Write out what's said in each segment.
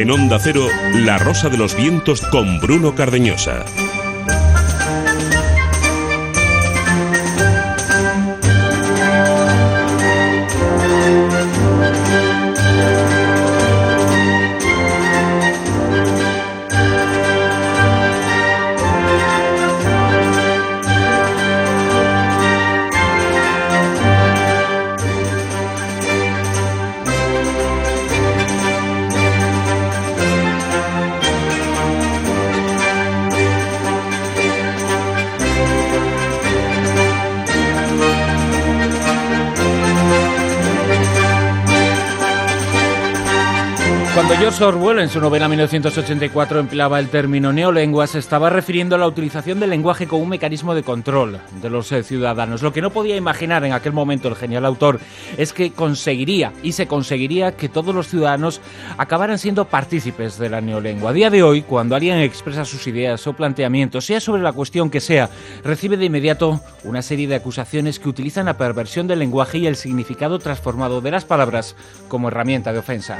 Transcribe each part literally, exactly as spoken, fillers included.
En Onda Cero, La Rosa de los Vientos con Bruno Cardeñosa. Cuando George Orwell, en su novela mil novecientos ochenta y cuatro, empleaba el término neolengua, se estaba refiriendo a la utilización del lenguaje como un mecanismo de control de los eh, ciudadanos. Lo que no podía imaginar en aquel momento el genial autor es que conseguiría, y se conseguiría, que todos los ciudadanos acabaran siendo partícipes de la neolengua. A día de hoy, cuando alguien expresa sus ideas o planteamientos, sea sobre la cuestión que sea, recibe de inmediato una serie de acusaciones que utilizan la perversión del lenguaje y el significado transformado de las palabras como herramienta de ofensa.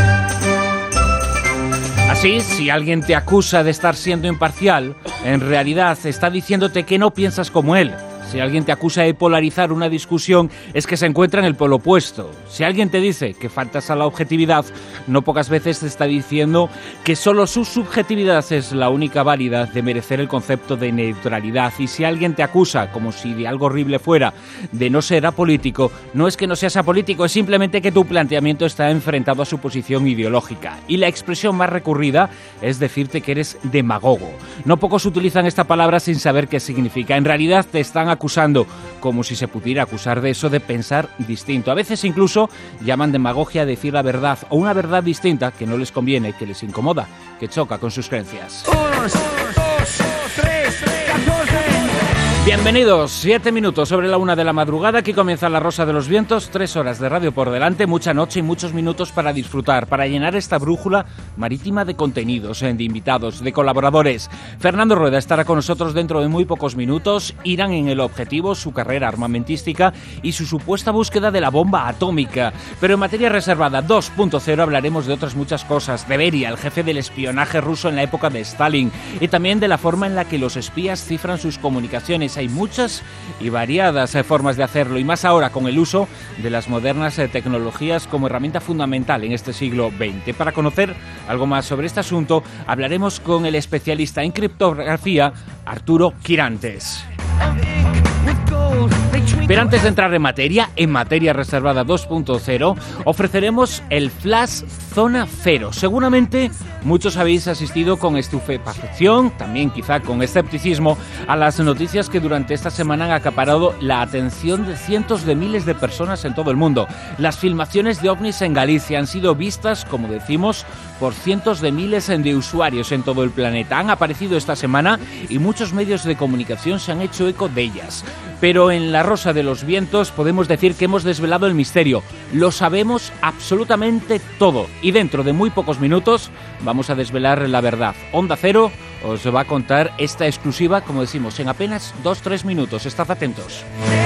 Así, si alguien te acusa de estar siendo imparcial, en realidad está diciéndote que no piensas como él. Si alguien te acusa de polarizar una discusión, es que se encuentra en el polo opuesto. Si alguien te dice que faltas a la objetividad, no pocas veces te está diciendo que solo su subjetividad es la única válida de merecer el concepto de neutralidad. Y si alguien te acusa, como si de algo horrible fuera, de no ser apolítico, no es que no seas apolítico, es simplemente que tu planteamiento está enfrentado a su posición ideológica. Y la expresión más recurrida es decirte que eres demagogo. No pocos utilizan esta palabra sin saber qué significa. En realidad te están acusando acusando, como si se pudiera acusar de eso, de pensar distinto. A veces incluso llaman demagogia a decir la verdad o una verdad distinta que no les conviene, que les incomoda, que choca con sus creencias. Bienvenidos, siete minutos sobre la una de la madrugada, aquí comienza La Rosa de los Vientos, tres horas de radio por delante, mucha noche y muchos minutos para disfrutar, para llenar esta brújula marítima de contenidos, de invitados, de colaboradores. Fernando Rueda estará con nosotros dentro de muy pocos minutos. Irán en el objetivo su carrera armamentística y su supuesta búsqueda de la bomba atómica. Pero en materia reservada dos punto cero hablaremos de otras muchas cosas, de Beria, el jefe del espionaje ruso en la época de Stalin, y también de la forma en la que los espías cifran sus comunicaciones. Hay muchas y variadas formas de hacerlo, y más ahora con el uso de las modernas tecnologías como herramienta fundamental en este siglo veinte. Para conocer algo más sobre este asunto, hablaremos con el especialista en criptografía, Arturo Quirantes. Pero antes de entrar en materia, en materia reservada dos punto cero, ofreceremos el Flash Zona Cero. Seguramente muchos habéis asistido con estupefacción, también quizá con escepticismo, a las noticias que durante esta semana han acaparado la atención de cientos de miles de personas en todo el mundo. Las filmaciones de ovnis en Galicia han sido vistas, como decimos, por cientos de miles de usuarios en todo el planeta. Han aparecido esta semana y muchos medios de comunicación se han hecho eco de ellas. Pero en La Rosa de los Vientos podemos decir que hemos desvelado el misterio. Lo sabemos absolutamente todo. Y dentro de muy pocos minutos vamos a desvelar la verdad. Onda Cero os va a contar esta exclusiva, como decimos, en apenas dos a tres minutos. Estad atentos.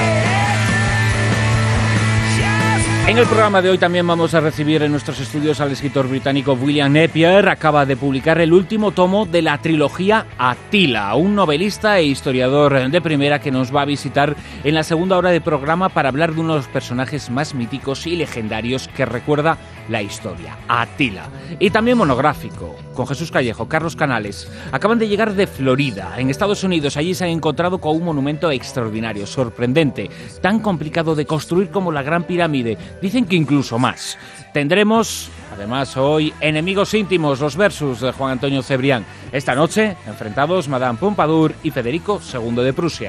En el programa de hoy también vamos a recibir en nuestros estudios al escritor británico William Napier. Acaba de publicar el último tomo de la trilogía Atila, un novelista e historiador de primera que nos va a visitar en la segunda hora de programa para hablar de uno de los personajes más míticos y legendarios que recuerda la historia, Atila. Y también monográfico, con Jesús Callejo, Carlos Canales. Acaban de llegar de Florida, en Estados Unidos. Allí se han encontrado con un monumento extraordinario, sorprendente, tan complicado de construir como la Gran Pirámide. Dicen que incluso más. Tendremos, además, hoy Enemigos Íntimos, los versus de Juan Antonio Cebrián. Esta noche, enfrentados Madame Pompadour y Federico segundo de Prusia.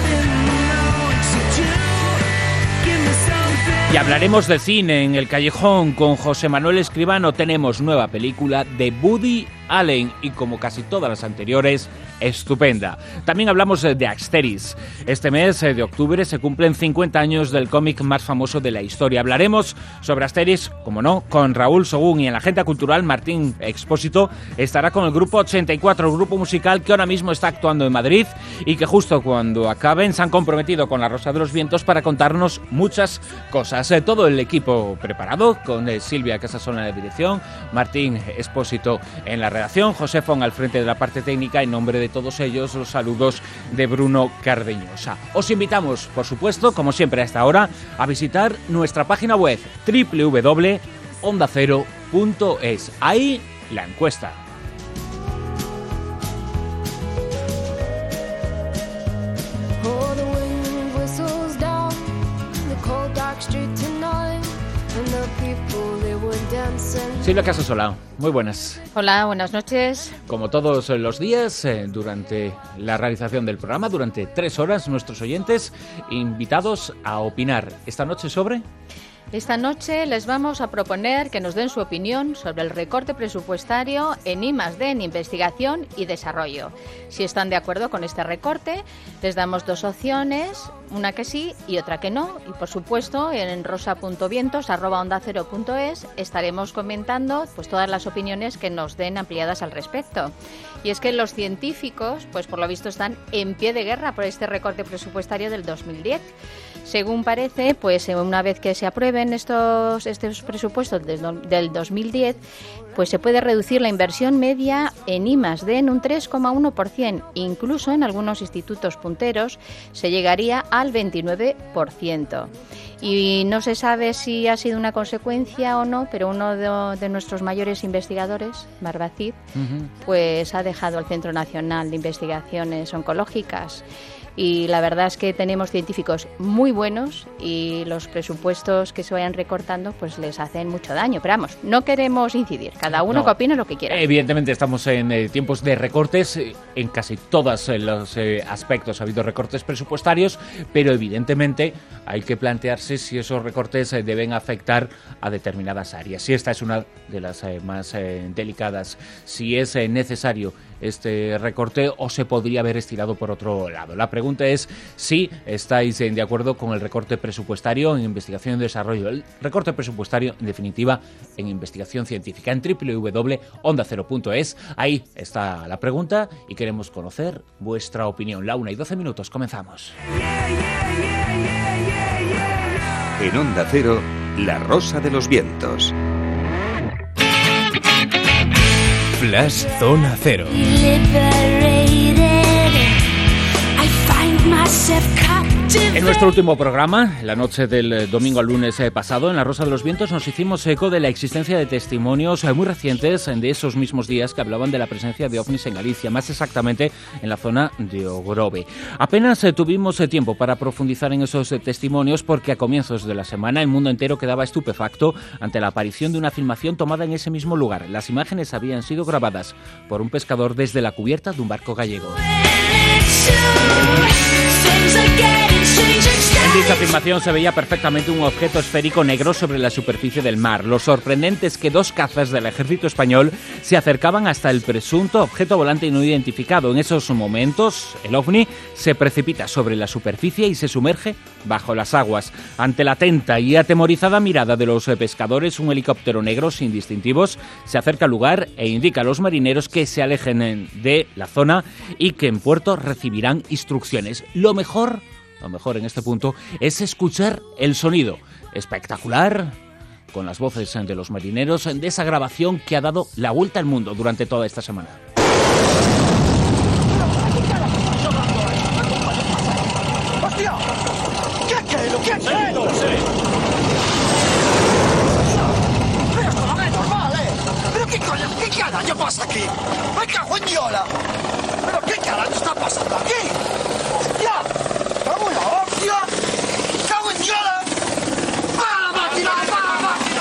Y hablaremos de cine en El Callejón con José Manuel Escribano. Tenemos nueva película de Woody Allen y, como casi todas las anteriores, estupenda. También hablamos de Asterix. Este mes de octubre se cumplen cincuenta años del cómic más famoso de la historia. Hablaremos sobre Asterix, como no, con Raúl Sogún, y en la agenda cultural Martín Expósito estará con el grupo ochenta y cuatro, el grupo musical que ahora mismo está actuando en Madrid y que justo cuando acaben se han comprometido con La Rosa de los Vientos para contarnos muchas cosas. Eh, todo el equipo preparado, con eh, Silvia Casasola en la dirección, Martín Expósito en la redacción, José Fon al frente de la parte técnica. En nombre de todos ellos, los saludos de Bruno Cardeñosa. Os invitamos, por supuesto, como siempre a esta hora, a visitar nuestra página web doble u doble u doble u punto onda cero punto es. Ahí la encuesta. Silvia Casasola, muy buenas. Hola, buenas noches. Como todos los días, eh, durante la realización del programa, durante tres horas, nuestros oyentes invitados a opinar esta noche sobre... Esta noche les vamos a proponer que nos den su opinión sobre el recorte presupuestario en I más D, en investigación y desarrollo. Si están de acuerdo con este recorte, les damos dos opciones, una que sí y otra que no. Y por supuesto, en rosa punto vientos arroba onda cero punto es estaremos comentando pues todas las opiniones que nos den ampliadas al respecto. Y es que los científicos, pues por lo visto, están en pie de guerra por este recorte presupuestario del dos mil diez. Según parece, pues una vez que se aprueben estos, estos presupuestos del dos mil diez, pues se puede reducir la inversión media en I más D en un tres coma uno por ciento. Incluso en algunos institutos punteros se llegaría al veintinueve por ciento. Y no se sabe si ha sido una consecuencia o no, pero uno de, de nuestros mayores investigadores, Barbacid, uh-huh. pues ha dejado el Centro Nacional de Investigaciones Oncológicas. Y la verdad es que tenemos científicos muy buenos y los presupuestos que se vayan recortando pues les hacen mucho daño. Pero vamos, no queremos incidir, cada uno no. que opine lo que quiera. Evidentemente estamos en eh, tiempos de recortes, en casi todos eh, los eh, aspectos ha habido recortes presupuestarios, pero evidentemente hay que plantearse si esos recortes eh, deben afectar a determinadas áreas. Si esta es una de las eh, más eh, delicadas, si es eh, necesario este recorte o se podría haber estirado por otro lado. La pregunta es si estáis de acuerdo con el recorte presupuestario en investigación y desarrollo. El recorte presupuestario, en definitiva, en investigación científica. En doble u doble u doble u punto onda cero punto es, ahí está la pregunta y queremos conocer vuestra opinión. La una y doce minutos, comenzamos. En Onda Cero, La Rosa de los Vientos. Flash Zona Cero. En nuestro último programa, la noche del domingo al lunes pasado, en La Rosa de los Vientos, nos hicimos eco de la existencia de testimonios muy recientes de esos mismos días que hablaban de la presencia de ovnis en Galicia, más exactamente en la zona de Ogrove. Apenas tuvimos tiempo para profundizar en esos testimonios porque a comienzos de la semana el mundo entero quedaba estupefacto ante la aparición de una filmación tomada en ese mismo lugar. Las imágenes habían sido grabadas por un pescador desde la cubierta de un barco gallego. En dicha filmación se veía perfectamente un objeto esférico negro sobre la superficie del mar. Lo sorprendente es que dos cazas del ejército español se acercaban hasta el presunto objeto volante no identificado. En esos momentos, el ovni se precipita sobre la superficie y se sumerge bajo las aguas. Ante la atenta y atemorizada mirada de los pescadores, un helicóptero negro sin distintivos se acerca al lugar e indica a los marineros que se alejen de la zona y que en puerto recibirán instrucciones. Lo mejor... Lo mejor en este punto es escuchar el sonido espectacular con las voces de los marineros de esa grabación que ha dado la vuelta al mundo durante toda esta semana. ¡Hostia! ¿Qué qué lo que ha sido? Pero esto no es normal, ¿eh? ¿Pero qué coño, qué carajo pasa aquí? ¡Me cago en Yola! ¿Pero qué carajo está pasando aquí? ¡Hostia! ¡Vamos la hostia! ¡Cago en Yola! ¡Para la máquina! ¡Para la máquina!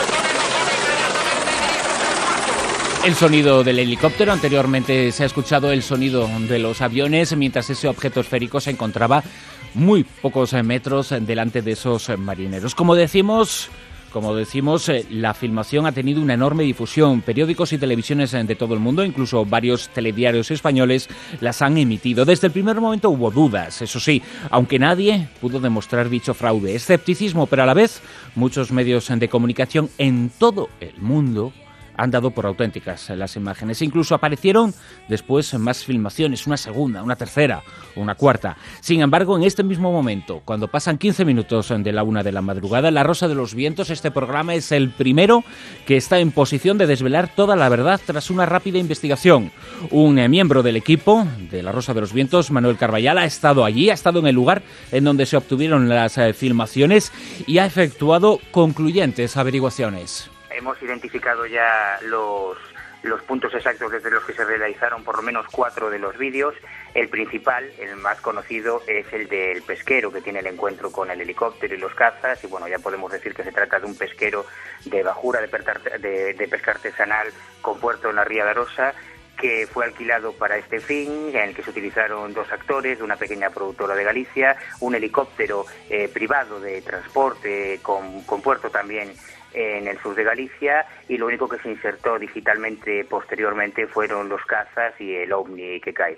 El sonido del helicóptero. Anteriormente se ha escuchado el sonido de los aviones mientras ese objeto esférico se encontraba muy pocos metros delante de esos marineros. Como decimos... Como decimos, eh, la filmación ha tenido una enorme difusión. Periódicos y televisiones de todo el mundo, incluso varios telediarios españoles, las han emitido. Desde el primer momento hubo dudas, eso sí, aunque nadie pudo demostrar dicho fraude. Escepticismo, pero a la vez muchos medios de comunicación en todo el mundo han dado por auténticas las imágenes. Incluso aparecieron después más filmaciones, una segunda, una tercera, una cuarta. Sin embargo, en este mismo momento, cuando pasan quince minutos de la una de la madrugada, La Rosa de los Vientos, este programa es el primero que está en posición de desvelar toda la verdad tras una rápida investigación. Un eh, miembro del equipo de La Rosa de los Vientos, Manuel Carballal, ha estado allí, ha estado en el lugar en donde se obtuvieron las eh, filmaciones y ha efectuado concluyentes averiguaciones. Hemos identificado ya los, los puntos exactos desde los que se realizaron por lo menos cuatro de los vídeos. El principal, el más conocido, es el del pesquero que tiene el encuentro con el helicóptero y los cazas. Y bueno, ya podemos decir que se trata de un pesquero de bajura, de, per, de, de pesca artesanal con puerto en la Ría de Arosa, que fue alquilado para este fin, en el que se utilizaron dos actores de una pequeña productora de Galicia, un helicóptero eh, privado de transporte con, con puerto también en el sur de Galicia, y lo único que se insertó digitalmente posteriormente fueron los cazas y el ovni que cae.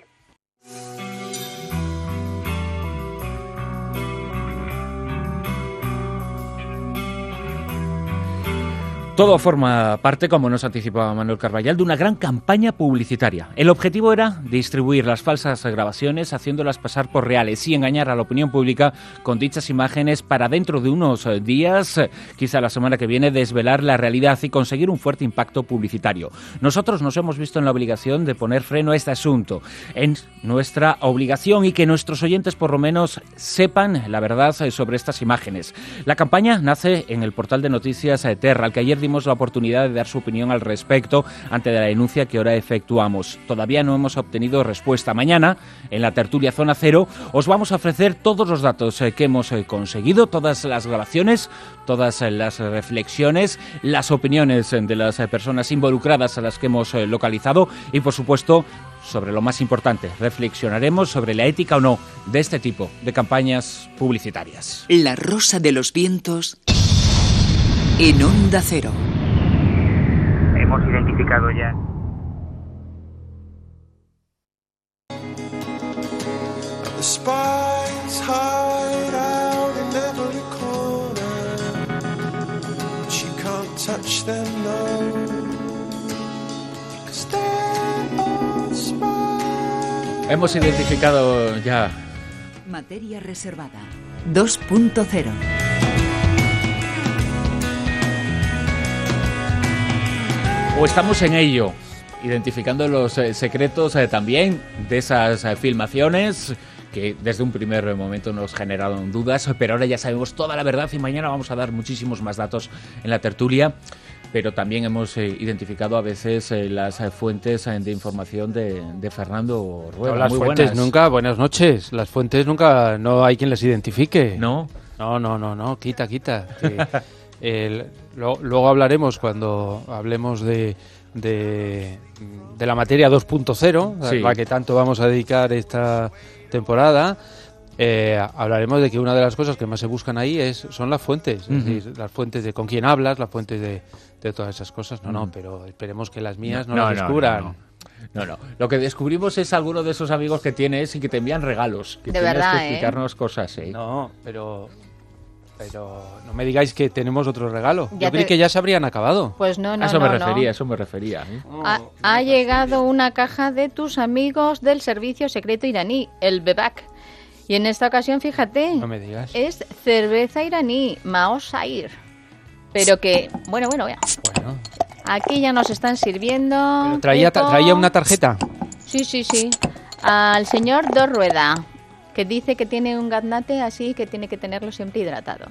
Todo forma parte, como nos anticipaba Manuel Carballal, de una gran campaña publicitaria. El objetivo era distribuir las falsas grabaciones haciéndolas pasar por reales y engañar a la opinión pública con dichas imágenes para dentro de unos días, quizá la semana que viene, desvelar la realidad y conseguir un fuerte impacto publicitario. Nosotros nos hemos visto en la obligación de poner freno a este asunto. Es nuestra obligación y que nuestros oyentes por lo menos sepan la verdad sobre estas imágenes. La campaña nace en el portal de noticias Terra, al que ayer dimos la oportunidad de dar su opinión al respecto ante la denuncia que ahora efectuamos. Todavía no hemos obtenido respuesta. Mañana, en la tertulia Zona Cero, os vamos a ofrecer todos los datos que hemos conseguido, todas las grabaciones, todas las reflexiones, las opiniones de las personas involucradas a las que hemos localizado y, por supuesto, sobre lo más importante, reflexionaremos sobre la ética o no de este tipo de campañas publicitarias. La Rosa de los Vientos en Onda Cero. Hemos identificado ya. The spies hide out in every corner. She can't touch them, no. Because they're all spies. Hemos identificado ya. Materia reservada dos punto cero. O estamos en ello, identificando los eh, secretos eh, también de esas eh, filmaciones que desde un primer momento nos generaron dudas, pero ahora ya sabemos toda la verdad y mañana vamos a dar muchísimos más datos en la tertulia. Pero también hemos eh, identificado a veces eh, las eh, fuentes eh, de información de, de Fernando Rueda. No, las Muy fuentes buenas. nunca, buenas noches. Las fuentes nunca, no hay quien las identifique. ¿No? No, no, no, no, quita, quita. Que, el, lo, luego hablaremos cuando hablemos de, de, de la materia dos punto cero, Sí. a la que tanto vamos a dedicar esta temporada. Eh, hablaremos de que una de las cosas que más se buscan ahí es son las fuentes, es Uh-huh. decir, las fuentes de con quién hablas, las fuentes de, de todas esas cosas. No, Uh-huh. no, pero esperemos que las mías no, No, las no, descubran. no, no. No, no. Lo que descubrimos es alguno de esos amigos que tienes y que te envían regalos. Que De tienes verdad, que ¿eh? explicarnos cosas, ¿eh? No, pero pero no me digáis que tenemos otro regalo. Ya Yo creí te- que ya se habrían acabado. Pues no, no, a eso no, me no. refería, a eso me refería. ¿eh? Ha, ha llegado una caja de tus amigos del servicio secreto iraní, el Bebak. Y en esta ocasión, fíjate, No me digas. es cerveza iraní, Mao Sair. Pero que, bueno, bueno, vea. Bueno, Aquí ya nos están sirviendo. pero traía, ta- Pepo. traía una tarjeta. Sí, sí, sí. Al señor Dos Rueda, que dice que tiene un gaznate así que tiene que tenerlo siempre hidratado.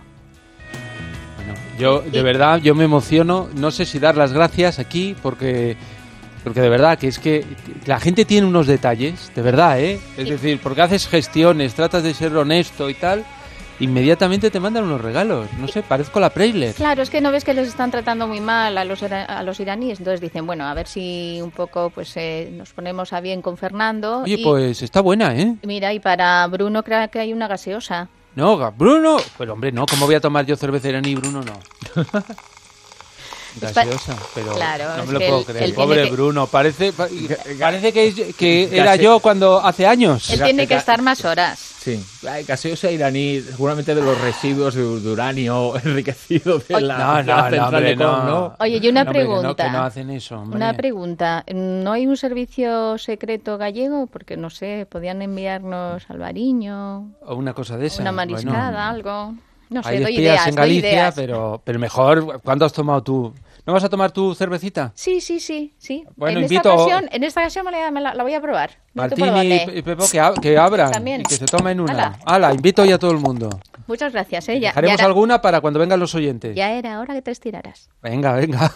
Bueno, yo, de Y- verdad, yo me emociono. No sé si dar las gracias aquí porque... Porque de verdad, que es que la gente tiene unos detalles, de verdad, ¿eh? Es Sí. decir, porque haces gestiones, tratas de ser honesto y tal, inmediatamente te mandan unos regalos. No sé, parezco la Preisler. Claro, es que no ves que les están tratando muy mal a los, ira- a los iraníes. Entonces dicen, bueno, a ver si un poco pues eh, nos ponemos a bien con Fernando. Oye, y, pues está buena, ¿eh? Mira, y para Bruno creo que hay una gaseosa. No, Ga- Bruno. Pero hombre, no, ¿cómo voy a tomar yo cerveza iraní, Bruno? No. Gaseosa, pero claro, no me lo es puedo él, creer. él Pobre que... Bruno, parece, parece que, es, que era yo cuando hace años. Él tiene que estar más horas. Sí, gaseosa iraní, seguramente de los residuos de, de uranio enriquecido de la, no, no, de la central no, hombre, de Con, no. ¿no? Oye, y una no, hombre, pregunta. Que no, que no hacen eso, hombre. Una pregunta. ¿No hay un servicio secreto gallego? Porque, no sé, podían enviarnos albariño. O una cosa de esa. Una mariscada, bueno, algo. No sé, hay doy espías ideas, en Galicia, doy ideas. pero, pero mejor, ¿cuándo has tomado tú? ¿No vas a tomar tu cervecita? Sí, sí, sí, sí. Bueno, en, invito- esta ocasión, en esta ocasión me la, me la- la voy a probar. No sé por Martín y dónde. Pe- Pepo, que, ab- que abran También. y que se tomen una. Hala. Hala, invito ya a todo el mundo. Muchas gracias, ¿eh? Ya, ya Dejaremos era, alguna para cuando vengan los oyentes. ya era hora que te estiraras. Venga, venga.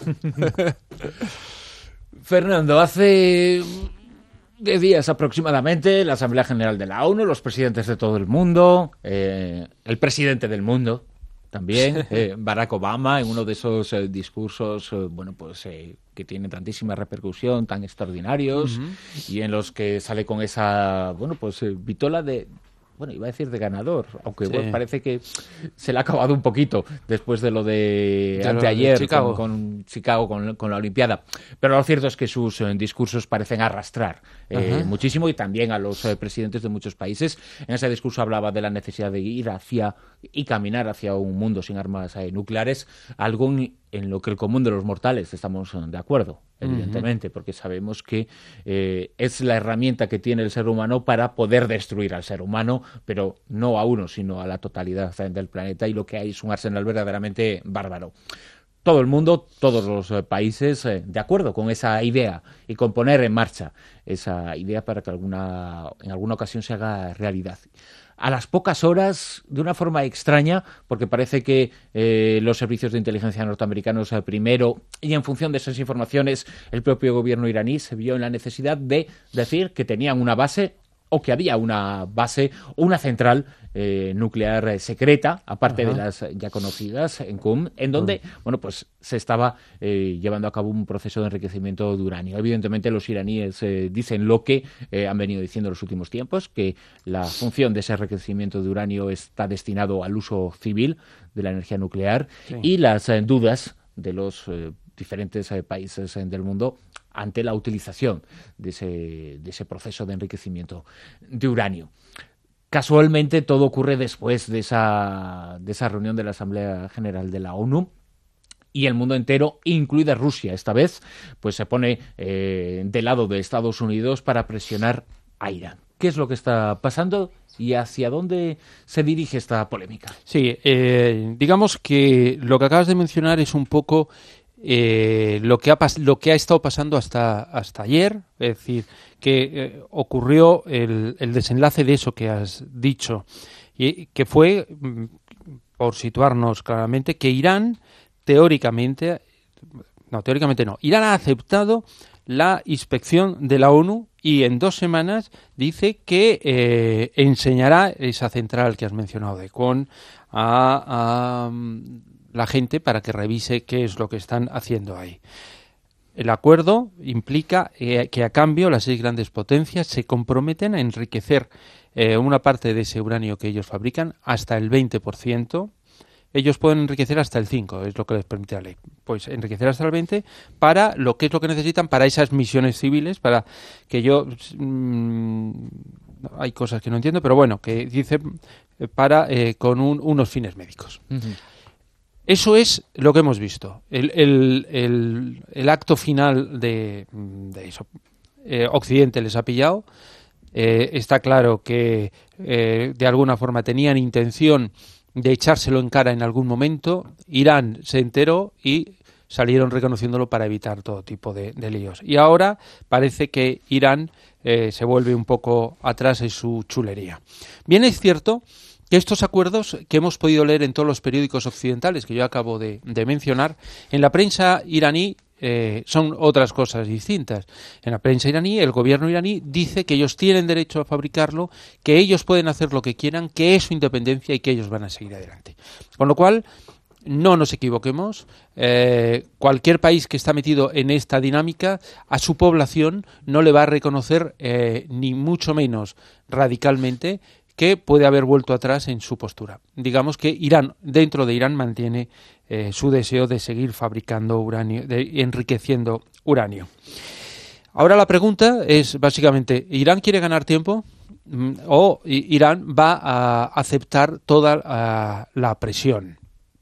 Fernando, hace diez días aproximadamente, la Asamblea General de la ONU, los presidentes de todo el mundo, eh, el presidente del mundo también, eh, Barack Obama, en uno de esos eh, discursos, eh, bueno, pues eh, que tienen tantísima repercusión, tan extraordinarios, Ujú. y en los que sale con esa, bueno, pues eh, vitola de... Bueno, iba a decir de ganador, aunque Sí. bueno, parece que se le ha acabado un poquito después de lo de, De lo de anteayer Chicago. con, con Chicago, con, con la Olimpiada. Pero lo cierto es que sus eh, discursos parecen arrastrar eh, Ajá. muchísimo, y también a los eh, presidentes de muchos países. En ese discurso hablaba de la necesidad de ir hacia y caminar hacia un mundo sin armas eh, nucleares, algo en, en lo que el común de los mortales estamos eh, de acuerdo, evidentemente, porque sabemos que eh, es la herramienta que tiene el ser humano para poder destruir al ser humano, pero no a uno, sino a la totalidad eh, del planeta, y lo que hay es un arsenal verdaderamente bárbaro. Todo el mundo, todos los eh, países, eh, de acuerdo con esa idea y con poner en marcha esa idea para que alguna, en alguna ocasión se haga realidad. A las pocas horas, de una forma extraña, porque parece que eh, los servicios de inteligencia norteamericanos eh, primero, y en función de esas informaciones, el propio gobierno iraní se vio en la necesidad de decir que tenían una base, o que había una base, una central eh, nuclear eh, secreta, aparte Ajá. de las eh, ya conocidas, en Qum, en donde, bueno, pues se estaba eh, llevando a cabo un proceso de enriquecimiento de uranio. Evidentemente los iraníes eh, dicen lo que eh, han venido diciendo en los últimos tiempos, que la función de ese enriquecimiento de uranio está destinado al uso civil de la energía nuclear, Sí. y las eh, dudas de los eh, diferentes eh, países eh, del mundo ante la utilización de ese, de ese proceso de enriquecimiento de uranio. Casualmente todo ocurre después de esa, de esa reunión de la Asamblea General de la ONU, y el mundo entero, incluida Rusia esta vez, pues se pone eh, del lado de Estados Unidos para presionar a Irán. ¿Qué es lo que está pasando y hacia dónde se dirige esta polémica? Sí, eh, digamos que lo que acabas de mencionar es un poco eh, lo que ha pas- lo que ha estado pasando hasta hasta ayer, es decir, que eh, ocurrió el, el desenlace de eso que has dicho, y que fue, mm, por situarnos claramente, que Irán teóricamente, no, teóricamente no, Irán ha aceptado la inspección de la ONU y en dos semanas dice que eh, enseñará esa central que has mencionado de Con a, a mm, la gente para que revise qué es lo que están haciendo ahí. El acuerdo implica eh, que a cambio las seis grandes potencias se comprometen a enriquecer eh, una parte de ese uranio que ellos fabrican hasta el veinte por ciento. Ellos pueden enriquecer hasta el cinco por ciento, es lo que les permite la ley. Pues enriquecer hasta el veinte por ciento para lo que es lo que necesitan para esas misiones civiles, para que yo... Mmm, hay cosas que no entiendo, pero bueno, que dice eh, para eh, con un, unos fines médicos. Uh-huh. Eso es lo que hemos visto. El, el, el, el acto final de, de eso. Eh, Occidente les ha pillado. Eh, está claro que eh, de alguna forma tenían intención de echárselo en cara en algún momento. Irán se enteró y salieron reconociéndolo para evitar todo tipo de, de líos. Y ahora parece que Irán eh, se vuelve un poco atrás en su chulería. Bien, es cierto que estos acuerdos que hemos podido leer en todos los periódicos occidentales que yo acabo de, de mencionar, en la prensa iraní eh, son otras cosas distintas. En la prensa iraní, el gobierno iraní dice que ellos tienen derecho a fabricarlo, que ellos pueden hacer lo que quieran, que es su independencia y que ellos van a seguir adelante. Con lo cual, no nos equivoquemos, eh, cualquier país que está metido en esta dinámica, a su población no le va a reconocer eh, ni mucho menos radicalmente que puede haber vuelto atrás en su postura. Digamos que Irán, dentro de Irán, mantiene eh, su deseo de seguir fabricando uranio, de enriqueciendo uranio. Ahora la pregunta es básicamente, ¿Irán quiere ganar tiempo? ¿O Irán va a aceptar toda uh, la presión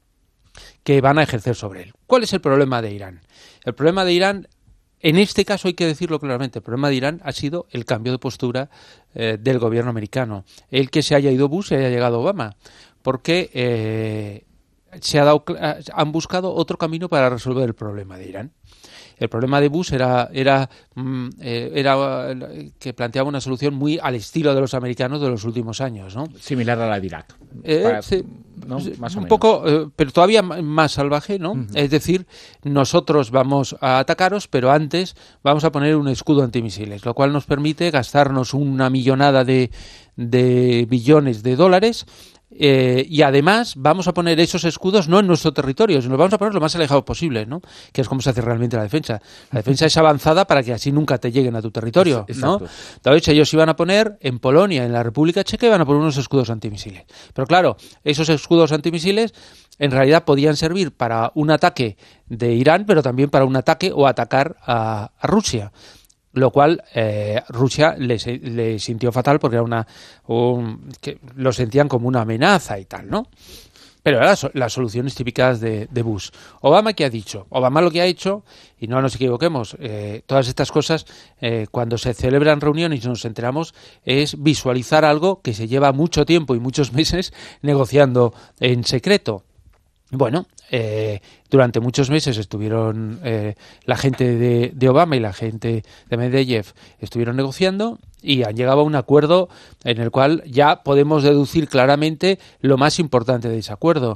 que van a ejercer sobre él? ¿Cuál es el problema de Irán? El problema de Irán, en este caso hay que decirlo claramente, el problema de Irán ha sido el cambio de postura eh, del gobierno americano. El que se haya ido Bush y haya llegado Obama, porque eh, se ha dado, han buscado otro camino para resolver el problema de Irán. El problema de Bush era, era, eh, era que planteaba una solución muy al estilo de los americanos de los últimos años, ¿no? Similar a la de Irak. Eh, Para, sí, ¿no? Más o un menos. poco, eh, pero todavía más salvaje, ¿no? Uh-huh. Es decir, nosotros vamos a atacaros, pero antes vamos a poner un escudo antimisiles, lo cual nos permite gastarnos una millonada de, de billones de dólares. Eh, y además vamos a poner esos escudos no en nuestro territorio, sino vamos a poner lo más alejado posible, ¿no? Que es como se hace realmente la defensa. La defensa es avanzada para que así nunca te lleguen a tu territorio, ¿no? Entonces ellos iban a poner en Polonia, en la República Checa, iban a poner unos escudos antimisiles. Pero claro, esos escudos antimisiles en realidad podían servir para un ataque de Irán, pero también para un ataque o atacar a, a Rusia. Lo cual eh, Rusia le, le sintió fatal porque era una un, que lo sentían como una amenaza y tal, ¿no? Pero eran las, las soluciones típicas de, de Bush. Obama, ¿qué ha dicho? Obama lo que ha hecho, y no nos equivoquemos, eh, todas estas cosas, eh, cuando se celebran reuniones y nos enteramos, es visualizar algo que se lleva mucho tiempo y muchos meses negociando en secreto. Bueno, eh, durante muchos meses estuvieron eh, la gente de, de Obama y la gente de Medvedev estuvieron negociando y han llegado a un acuerdo en el cual ya podemos deducir claramente lo más importante de ese acuerdo.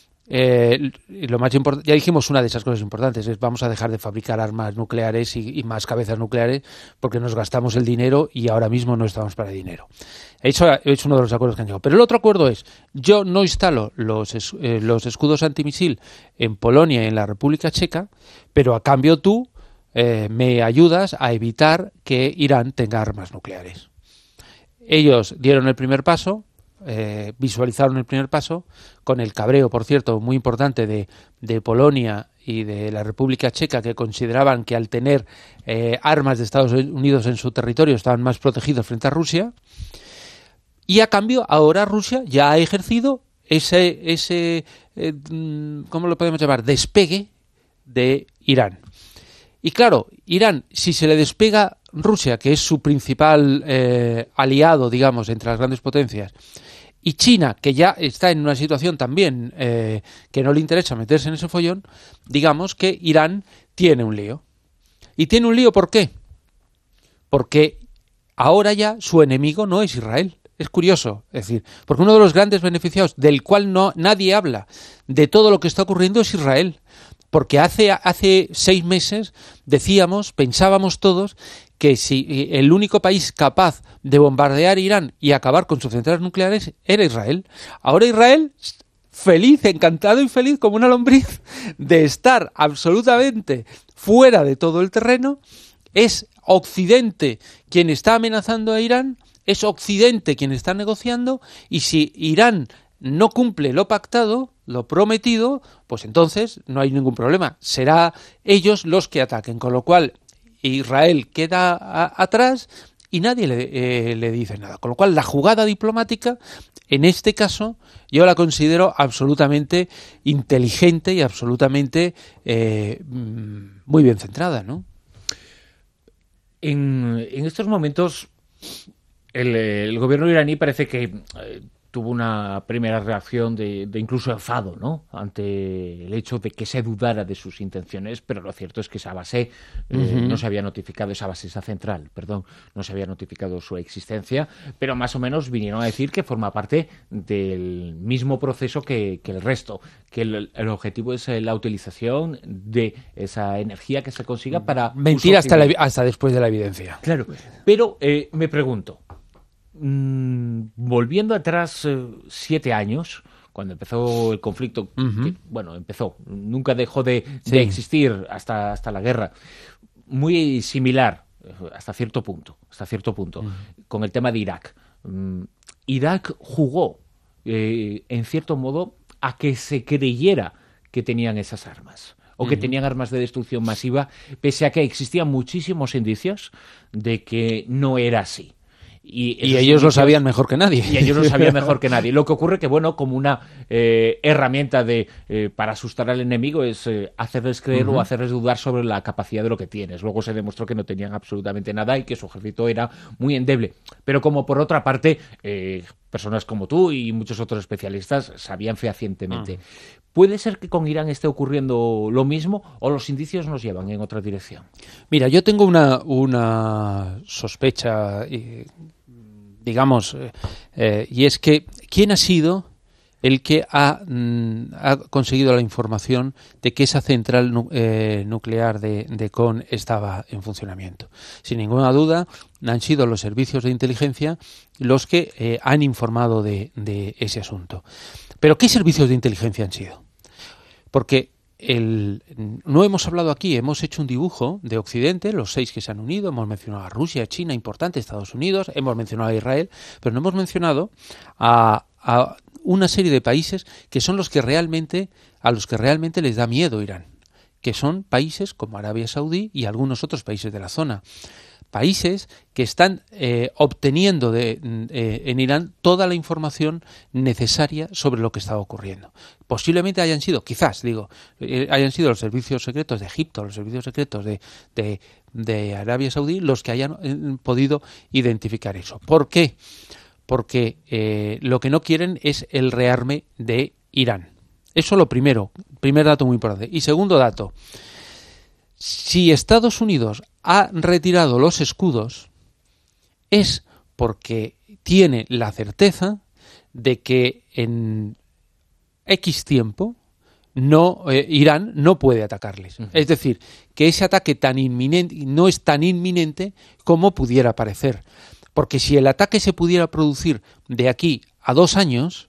Eh, lo más import- ya dijimos una de esas cosas importantes, es vamos a dejar de fabricar armas nucleares y, y más cabezas nucleares porque nos gastamos el dinero y ahora mismo no estamos para dinero. Eso es uno de los acuerdos que han llegado. Pero el otro acuerdo es, yo no instalo los, es, eh, los escudos antimisil en Polonia y en la República Checa, pero a cambio tú eh, me ayudas a evitar que Irán tenga armas nucleares. Ellos dieron el primer paso, eh, visualizaron el primer paso, con el cabreo, por cierto, muy importante de, de Polonia y de la República Checa, que consideraban que al tener eh, armas de Estados Unidos en su territorio estaban más protegidos frente a Rusia. Y a cambio, ahora Rusia ya ha ejercido ese, ese eh, ¿cómo lo podemos llamar?, despegue de Irán. Y claro, Irán, si se le despega Rusia, que es su principal eh, aliado, digamos, entre las grandes potencias, y China, que ya está en una situación también eh, que no le interesa meterse en ese follón, digamos que Irán tiene un lío. ¿Y tiene un lío por qué? Porque ahora ya su enemigo no es Israel. Es curioso, es decir, porque uno de los grandes beneficiados, del cual no nadie habla, de todo lo que está ocurriendo es Israel. Porque hace, hace seis meses decíamos, pensábamos todos, que si el único país capaz de bombardear Irán y acabar con sus centrales nucleares era Israel. Ahora Israel, feliz, encantado y feliz como una lombriz de estar absolutamente fuera de todo el terreno, es Occidente quien está amenazando a Irán, es Occidente quien está negociando, y si Irán no cumple lo pactado, lo prometido, pues entonces no hay ningún problema. Será ellos los que ataquen, con lo cual Israel queda a, atrás y nadie le, eh, le dice nada. Con lo cual la jugada diplomática, en este caso, yo la considero absolutamente inteligente y absolutamente eh, muy bien centrada, ¿no? En, en estos momentos el, el gobierno iraní parece que eh, tuvo una primera reacción de, de incluso enfado, ¿no?, ante el hecho de que se dudara de sus intenciones, pero lo cierto es que esa base eh, uh-huh. no se había notificado, esa base, esa central, perdón, no se había notificado su existencia, pero más o menos vinieron a decir que forma parte del mismo proceso que, que el resto, que el, el objetivo es la utilización de esa energía que se consiga para... Mentir hasta, la, hasta después de la evidencia. Claro, pero eh, me pregunto, Mm, volviendo atrás eh, siete años, cuando empezó el conflicto, uh-huh. que, bueno, empezó, nunca dejó de, sí. de existir hasta, hasta la guerra, muy similar hasta cierto punto, hasta cierto punto, uh-huh. con el tema de Irak. Mm, Irak jugó, eh, en cierto modo, a que se creyera que tenían esas armas, o que uh-huh. tenían armas de destrucción masiva, pese a que existían muchísimos indicios de que no era así. Y, y ellos lo sabían mejor que nadie. Y ellos lo sabían mejor que nadie. Lo que ocurre que, bueno, como una eh, herramienta de eh, para asustar al enemigo es eh, hacerles creer uh-huh. o hacerles dudar sobre la capacidad de lo que tienes. Luego se demostró que no tenían absolutamente nada y que su ejército era muy endeble. Pero como por otra parte, eh, personas como tú y muchos otros especialistas sabían fehacientemente. Uh-huh. ¿Puede ser que con Irán esté ocurriendo lo mismo o los indicios nos llevan en otra dirección? Mira, yo tengo una, una sospecha, eh, digamos, eh, eh, y es que ¿quién ha sido el que ha, mm, ha conseguido la información de que esa central nu- eh, nuclear de, de Con estaba en funcionamiento? Sin ninguna duda, han sido los servicios de inteligencia los que eh, han informado de, de ese asunto. ¿Pero qué servicios de inteligencia han sido? Porque el, no hemos hablado aquí, hemos hecho un dibujo de Occidente, los seis que se han unido, hemos mencionado a Rusia, China, importante, Estados Unidos, hemos mencionado a Israel, pero no hemos mencionado a, a una serie de países que son los que realmente, a los que realmente les da miedo Irán, que son países como Arabia Saudí y algunos otros países de la zona. Países que están eh, obteniendo de, eh, en Irán toda la información necesaria sobre lo que estaba ocurriendo. Posiblemente hayan sido, quizás digo, eh, hayan sido los servicios secretos de Egipto, los servicios secretos de, de, de Arabia Saudí los que hayan eh, podido identificar eso. ¿Por qué? Porque eh, lo que no quieren es el rearme de Irán. Eso lo primero, primer dato muy importante. Y segundo dato, si Estados Unidos ha retirado los escudos es porque tiene la certeza de que en X tiempo no eh, Irán no puede atacarles. Uh-huh. Es decir, que ese ataque tan inminente no es tan inminente como pudiera parecer. Porque si el ataque se pudiera producir de aquí a dos años,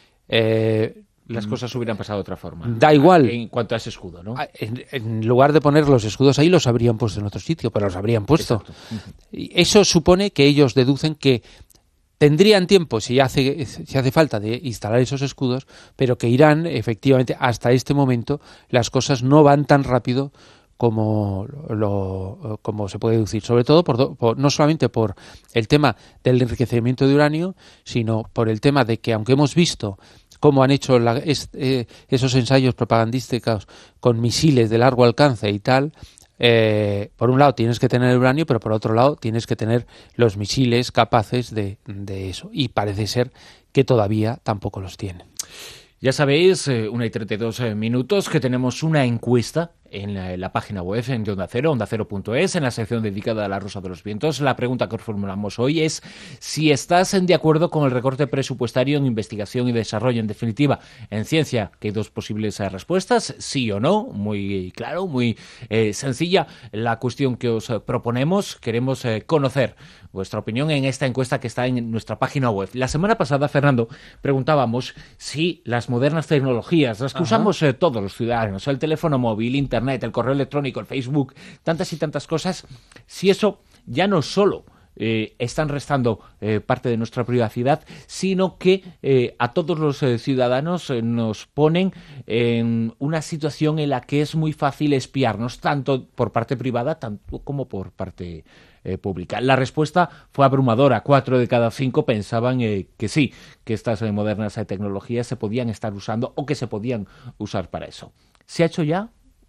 eh, las cosas hubieran pasado de otra forma. Da igual. En cuanto a ese escudo, ¿no? En, en lugar de poner los escudos ahí, los habrían puesto en otro sitio, pero los habrían puesto. Y eso supone que ellos deducen que tendrían tiempo, si hace, si hace falta, de instalar esos escudos, pero que Irán, efectivamente, hasta este momento, las cosas no van tan rápido como lo como se puede deducir, sobre todo por, por no solamente por el tema del enriquecimiento de uranio, sino por el tema de que, aunque hemos visto cómo han hecho la, es, eh, esos ensayos propagandísticos con misiles de largo alcance y tal, eh, por un lado tienes que tener el uranio, pero por otro lado tienes que tener los misiles capaces de, de eso. Y parece ser que todavía tampoco los tienen. Ya sabéis, eh, una y treinta y dos minutos, que tenemos una encuesta en la, en la página web de Onda Cero, onda cero punto es, en la sección dedicada a la Rosa de los Vientos. La pregunta que os formulamos hoy es si estás de acuerdo con el recorte presupuestario en investigación y desarrollo. En definitiva, en ciencia, que hay dos posibles respuestas, sí o no, muy claro, muy eh, sencilla la cuestión que os proponemos. Queremos eh, conocer vuestra opinión en esta encuesta que está en nuestra página web. La semana pasada, Fernando, preguntábamos si las modernas tecnologías, las que Ajá. usamos eh, todos los ciudadanos, el teléfono móvil, internet, el correo electrónico, el Facebook, tantas y tantas cosas, si eso ya no solo eh, están restando eh, parte de nuestra privacidad, sino que eh, a todos los eh, ciudadanos eh, nos ponen en una situación en la que es muy fácil espiarnos, tanto por parte privada tanto como por parte Eh, pública. La respuesta fue abrumadora. Cuatro de cada cinco pensaban eh, que sí, que estas eh, modernas eh, tecnologías se podían estar usando o que se podían usar para eso. ¿Se ha hecho ya?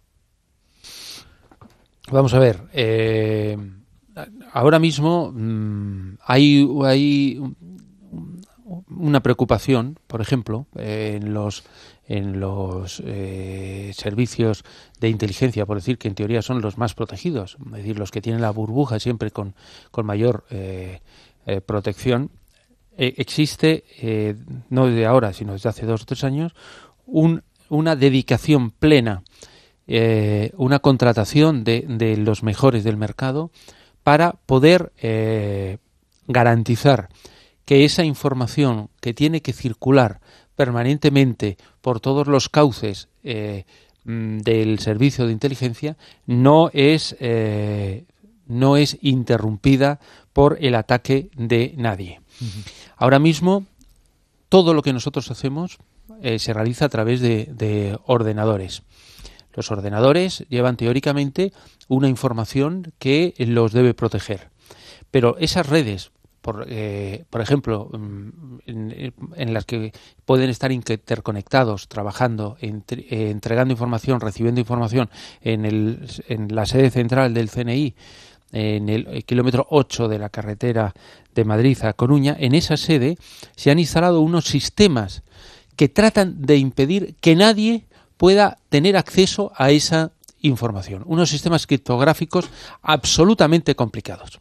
Vamos a ver. Eh, ahora mismo mmm, hay, hay una preocupación, por ejemplo, eh, en los en los eh, servicios de inteligencia, por decir que en teoría son los más protegidos, es decir, los que tienen la burbuja siempre con, con mayor eh, eh, protección. Eh, existe, eh, no desde ahora, sino desde hace dos o tres años, un, una dedicación plena, eh, una contratación de, de los mejores del mercado para poder eh, garantizar que esa información que tiene que circular permanentemente por todos los cauces eh, del servicio de inteligencia no es eh, no es interrumpida por el ataque de nadie. Uh-huh. Ahora mismo, todo lo que nosotros hacemos eh, se realiza a través de, de ordenadores. Los ordenadores llevan teóricamente una información que los debe proteger. Pero esas redes, por, eh, por ejemplo, en, en las que pueden estar interconectados, trabajando, entre, eh, entregando información, recibiendo información en, el, en la sede central del C N I, en el kilómetro ocho de la carretera de Madrid a Coruña, en esa sede se han instalado unos sistemas que tratan de impedir que nadie pueda tener acceso a esa información. Unos sistemas criptográficos absolutamente complicados.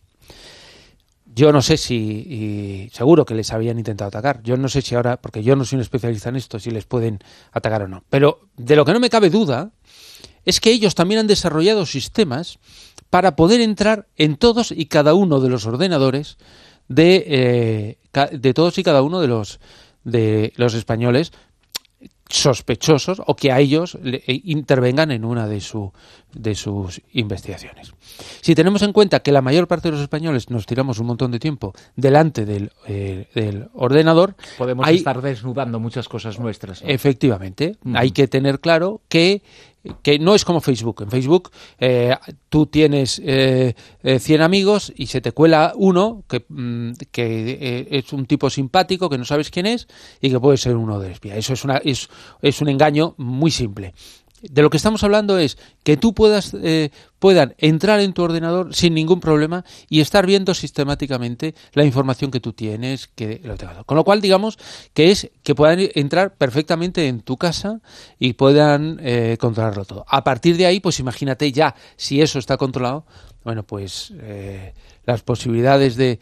Yo no sé si, y seguro que les habían intentado atacar. Yo no sé si ahora, porque yo no soy un especialista en esto, si les pueden atacar o no. Pero de lo que no me cabe duda es que ellos también han desarrollado sistemas para poder entrar en todos y cada uno de los ordenadores de, eh, de todos y cada uno de los de los españoles sospechosos o que a ellos le, eh, intervengan en una de, su, de sus investigaciones. Si tenemos en cuenta que la mayor parte de los españoles nos tiramos un montón de tiempo delante del, eh, del ordenador, podemos hay, estar desnudando muchas cosas nuestras, ¿no? Efectivamente, Uh-huh. Hay que tener claro que que no es como Facebook. En Facebook eh, tú tienes eh, eh, cien amigos y se te cuela uno que, mm, que eh, es un tipo simpático que no sabes quién es y que puede ser uno de espía. Eso es, una, es, es un engaño muy simple. De lo que estamos hablando es que tú puedas eh, puedan entrar en tu ordenador sin ningún problema y estar viendo sistemáticamente la información que tú tienes, que lo tengas. Con lo cual, digamos que es que puedan entrar perfectamente en tu casa y puedan eh, controlarlo todo. A partir de ahí, pues imagínate ya, si eso está controlado, bueno, pues eh, las posibilidades de,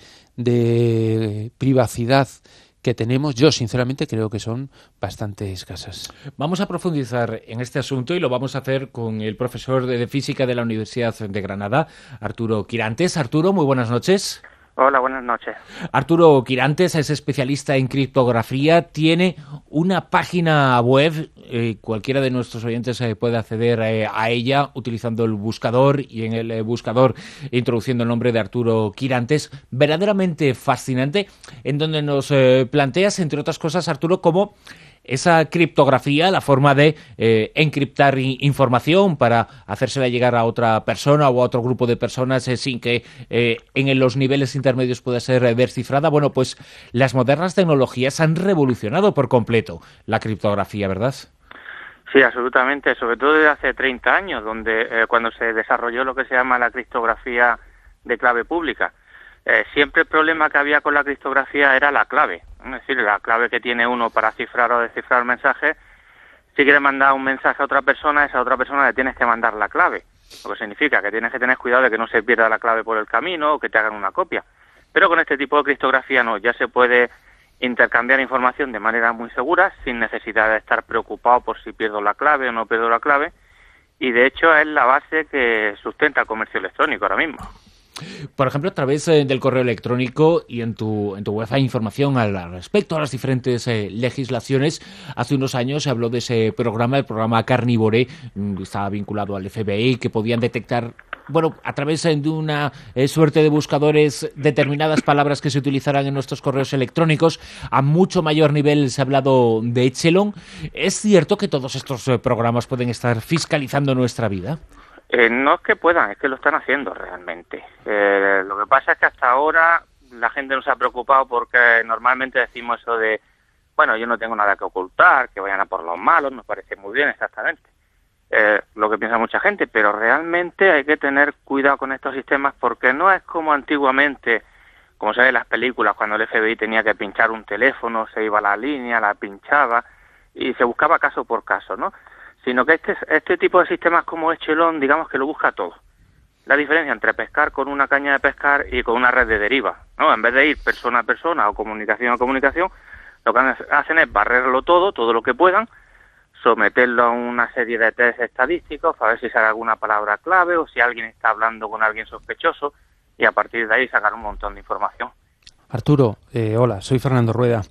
de privacidad que tenemos, yo sinceramente creo que son bastante escasas. Vamos a profundizar en este asunto y lo vamos a hacer con el profesor de Física de la Universidad de Granada, Arturo Quirantes. Arturo, muy buenas noches. Hola, buenas noches. Arturo Quirantes es especialista en criptografía, tiene una página web, eh, cualquiera de nuestros oyentes eh, puede acceder eh, a ella utilizando el buscador y en el eh, buscador introduciendo el nombre de Arturo Quirantes, verdaderamente fascinante, en donde nos eh, planteas, entre otras cosas, Arturo, cómo esa criptografía, la forma de eh, encriptar información para hacérsela llegar a otra persona o a otro grupo de personas eh, sin que eh, en los niveles intermedios pueda ser eh, descifrada. Bueno, pues las modernas tecnologías han revolucionado por completo la criptografía, ¿verdad? Sí, absolutamente, sobre todo desde hace treinta años, donde eh, cuando se desarrolló lo que se llama la criptografía de clave pública. Eh, siempre el problema que había con la criptografía era la clave, es decir, la clave que tiene uno para cifrar o descifrar el mensaje. Si quieres mandar un mensaje a otra persona, a esa otra persona le tienes que mandar la clave, lo que significa que tienes que tener cuidado de que no se pierda la clave por el camino o que te hagan una copia. Pero con este tipo de criptografía no, ya se puede intercambiar información de manera muy segura, sin necesidad de estar preocupado por si pierdo la clave o no pierdo la clave, y de hecho es la base que sustenta el comercio electrónico ahora mismo. Por ejemplo, a través eh, del correo electrónico y en tu en tu web hay información al, al respecto a las diferentes eh, legislaciones. Hace unos años se habló de ese programa, el programa Carnivore, que estaba vinculado al F B I, que podían detectar, bueno, a través eh, de una eh, suerte de buscadores, determinadas palabras que se utilizaran en nuestros correos electrónicos. A mucho mayor nivel se ha hablado de Echelon. ¿Es cierto que todos estos eh, programas pueden estar fiscalizando nuestra vida? Eh, no es que puedan, es que lo están haciendo realmente. Eh, lo que pasa es que hasta ahora la gente no se ha preocupado porque normalmente decimos eso de, bueno, yo no tengo nada que ocultar, que vayan a por los malos, nos parece muy bien exactamente. Eh, lo que piensa mucha gente, pero realmente hay que tener cuidado con estos sistemas porque no es como antiguamente, como se ve en las películas, cuando el F B I tenía que pinchar un teléfono, se iba a la línea, la pinchaba y se buscaba caso por caso, ¿no? Sino que este este tipo de sistemas como Echelon, digamos que lo busca todo. La diferencia entre pescar con una caña de pescar y con una red de deriva, ¿no? En vez de ir persona a persona o comunicación a comunicación, lo que hacen es barrerlo todo, todo lo que puedan, someterlo a una serie de test estadísticos para ver si sale alguna palabra clave o si alguien está hablando con alguien sospechoso y a partir de ahí sacar un montón de información. Arturo, eh, hola, soy Fernando Rueda.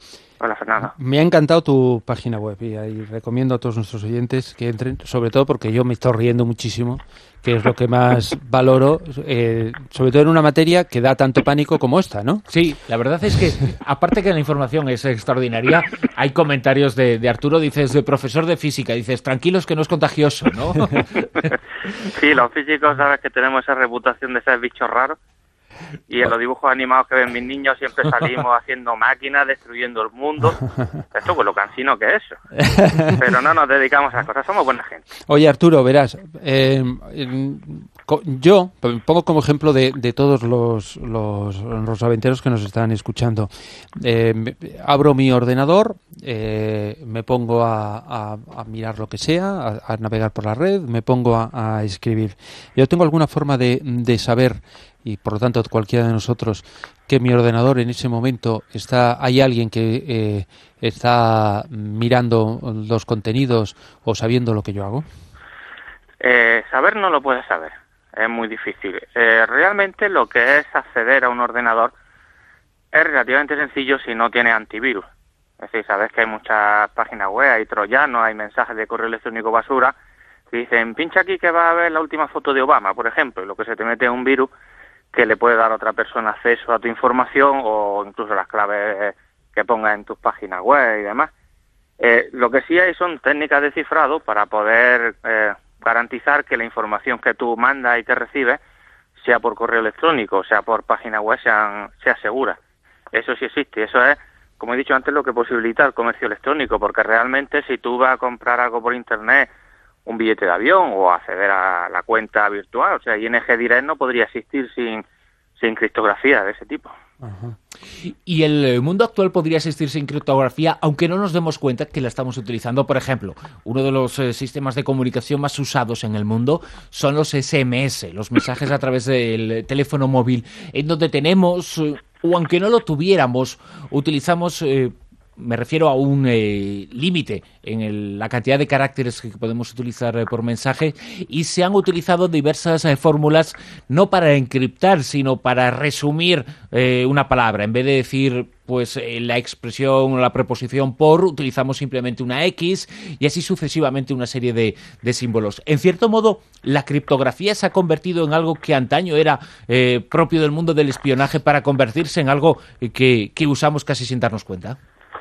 Hola, Fernando. Me ha encantado tu página web y, y recomiendo a todos nuestros oyentes que entren, sobre todo porque yo me estoy riendo muchísimo, que es lo que más valoro, eh, sobre todo en una materia que da tanto pánico como esta, ¿no? Sí, la verdad es que, aparte que la información es extraordinaria, hay comentarios de, de Arturo, dices, de profesor de física, dices, tranquilos que no es contagioso, ¿no? Sí, los físicos sabes que tenemos esa reputación de ser bichos raros. Y en los dibujos animados que ven mis niños siempre salimos haciendo máquinas, destruyendo el mundo. Esto pues lo cansino que es eso. Pero no nos dedicamos a esas cosas, somos buena gente. Oye, Arturo, verás, eh, yo pongo como ejemplo de, de todos los, los rosaventeros que nos están escuchando. Eh, abro mi ordenador, eh, me pongo a, a, a mirar lo que sea, a, a navegar por la red, me pongo a, a escribir. Yo tengo alguna forma de, de saber, y por lo tanto cualquiera de nosotros, que mi ordenador en ese momento está, hay alguien que eh, está mirando los contenidos o sabiendo lo que yo hago? Eh, saber no lo puedes saber, es muy difícil. Eh, realmente lo que es acceder a un ordenador es relativamente sencillo si no tiene antivirus. Es decir, sabes que hay muchas páginas web, hay troyanos, hay mensajes de correo electrónico basura que dicen, pincha aquí que va a ver la última foto de Obama, por ejemplo, y lo que se te mete es un virus que le puede dar a otra persona acceso a tu información o incluso las claves que pongas en tus páginas web y demás. Eh, lo que sí hay son técnicas de cifrado para poder eh, garantizar que la información que tú mandas y que recibes, sea por correo electrónico, sea por página web, sean, sea segura. Eso sí existe, eso es, como he dicho antes, lo que posibilita el comercio electrónico, porque realmente si tú vas a comprar algo por internet, un billete de avión o acceder a la cuenta virtual, o sea, I N G Direct no podría existir sin, sin criptografía de ese tipo. Ajá. Y el mundo actual podría existir sin criptografía, aunque no nos demos cuenta que la estamos utilizando. Por ejemplo, uno de los eh, sistemas de comunicación más usados en el mundo son los S M S, los mensajes a través del teléfono móvil, en donde tenemos, eh, o aunque no lo tuviéramos, utilizamos... Eh, me refiero a un eh, límite en el, la cantidad de caracteres que podemos utilizar eh, por mensaje, y se han utilizado diversas eh, fórmulas no para encriptar, sino para resumir eh, una palabra. En vez de decir pues eh, la expresión o la preposición por, utilizamos simplemente una X y así sucesivamente una serie de, de símbolos. En cierto modo, la criptografía se ha convertido en algo que antaño era eh, propio del mundo del espionaje para convertirse en algo eh, que, que usamos casi sin darnos cuenta.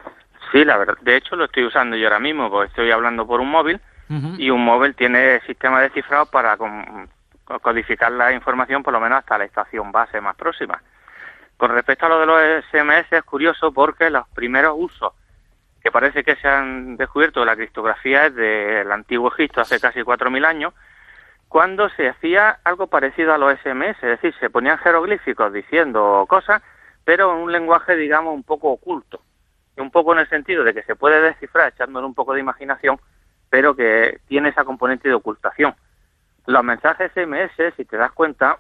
Sí, la verdad. De hecho, lo estoy usando yo ahora mismo, porque estoy hablando por un móvil, uh-huh. y un móvil tiene sistema de cifrado para con, codificar la información por lo menos hasta la estación base más próxima. Con respecto a lo de los S M S, es curioso porque los primeros usos que parece que se han descubierto de la criptografía es del antiguo Egipto, hace casi cuatro mil años, cuando se hacía algo parecido a los S M S, es decir, se ponían jeroglíficos diciendo cosas, pero en un lenguaje, digamos, un poco oculto. Un poco en el sentido de que se puede descifrar echándole un poco de imaginación, pero que tiene esa componente de ocultación. Los mensajes S M S, si te das cuenta,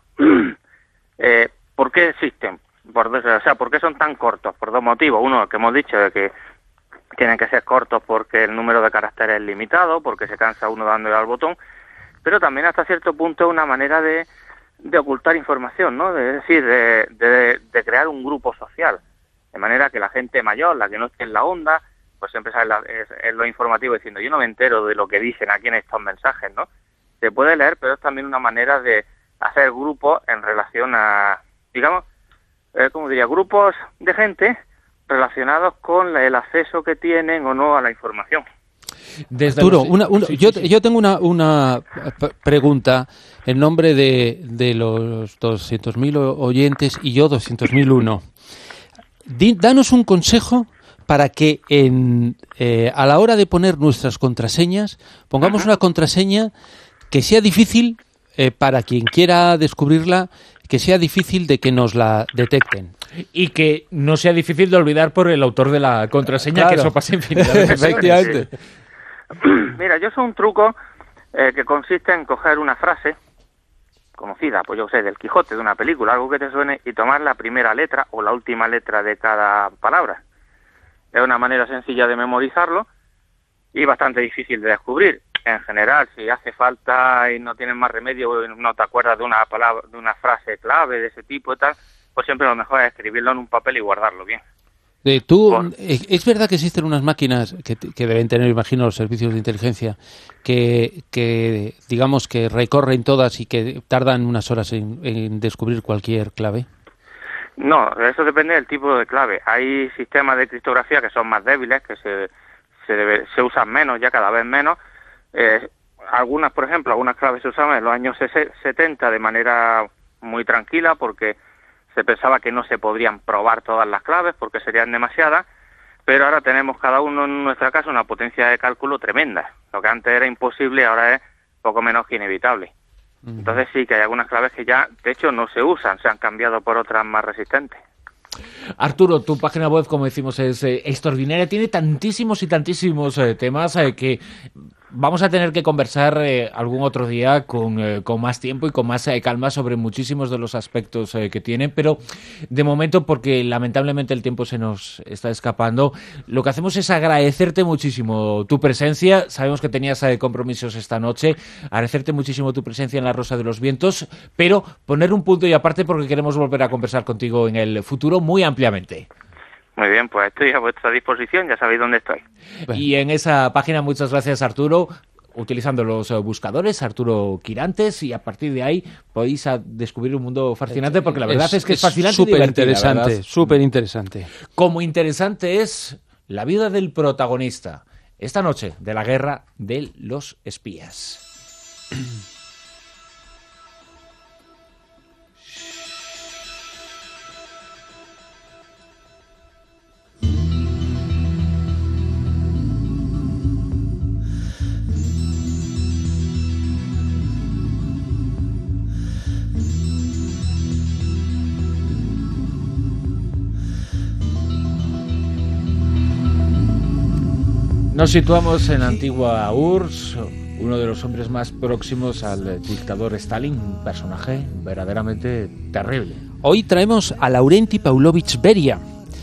eh, ¿por qué existen? Por, o sea, ¿por qué son tan cortos? Por dos motivos. Uno, que hemos dicho, de que tienen que ser cortos porque el número de caracteres es limitado, porque se cansa uno dándole al botón, pero también hasta cierto punto es una manera de, de ocultar información, ¿no? Es decir, de, de, de crear un grupo social. De manera que la gente mayor, la que no esté en la onda, pues siempre sale en lo informativo diciendo, yo no me entero de lo que dicen aquí en estos mensajes, ¿no? Se puede leer, pero es también una manera de hacer grupos en relación a, digamos, eh, como diría, grupos de gente relacionados con el acceso que tienen o no a la información. Desde Arturo, los... una, una, sí, yo, sí, sí. yo tengo una, una pregunta en nombre de, de los doscientos mil oyentes y yo doscientos mil uno. Danos un consejo para que en, eh, a la hora de poner nuestras contraseñas, pongamos una contraseña que sea difícil eh, para quien quiera descubrirla, que sea difícil de que nos la detecten. Y que no sea difícil de olvidar por el autor de la contraseña, claro. Que eso pasa infinidad de veces. Efectivamente. Sí. Mira, yo soy un truco eh, que consiste en coger una frase conocida, pues yo sé, del Quijote, de una película, algo que te suene, y tomar la primera letra o la última letra de cada palabra. Es una manera sencilla de memorizarlo y bastante difícil de descubrir. En general, si hace falta y no tienes más remedio, no te acuerdas de una palabra, de una frase clave de ese tipo y tal, pues siempre lo mejor es escribirlo en un papel y guardarlo bien. De tú, Por... es verdad que existen unas máquinas que, que deben tener, imagino, los servicios de inteligencia que, que digamos que recorren todas y que tardan unas horas en, en descubrir cualquier clave. No, eso depende del tipo de clave. Hay sistemas de criptografía que son más débiles, que se se, debe, se usan menos, ya cada vez menos. Eh, algunas, por ejemplo, algunas claves se usaban en los años setenta de manera muy tranquila porque se pensaba que no se podrían probar todas las claves porque serían demasiadas, pero ahora tenemos cada uno en nuestra casa una potencia de cálculo tremenda. Lo que antes era imposible ahora es poco menos que inevitable. Uh-huh. Entonces sí que hay algunas claves que ya, de hecho, no se usan, se han cambiado por otras más resistentes. Arturo, tu página web, como decimos, es eh, extraordinaria, tiene tantísimos y tantísimos eh, temas eh, que vamos a tener que conversar eh, algún otro día con, eh, con más tiempo y con más eh, calma sobre muchísimos de los aspectos eh, que tiene, pero de momento, porque lamentablemente el tiempo se nos está escapando, lo que hacemos es agradecerte muchísimo tu presencia. Sabemos que tenías eh, compromisos esta noche, agradecerte muchísimo tu presencia en La Rosa de los Vientos, pero poner un punto y aparte porque queremos volver a conversar contigo en el futuro muy ampliamente. Muy bien, pues estoy a vuestra disposición, ya sabéis dónde estoy. Y en esa página, muchas gracias, Arturo, utilizando los buscadores, Arturo Quirantes, y a partir de ahí podéis descubrir un mundo fascinante, porque la verdad es, es que es fascinante súper y interesante, súper interesante. Como interesante es la vida del protagonista, esta noche, de la Guerra de los Espías. Nos situamos en la antigua U R S S, uno de los hombres más próximos al dictador Stalin, un personaje verdaderamente terrible. Hoy traemos a Laurenti Pavlovich Beria.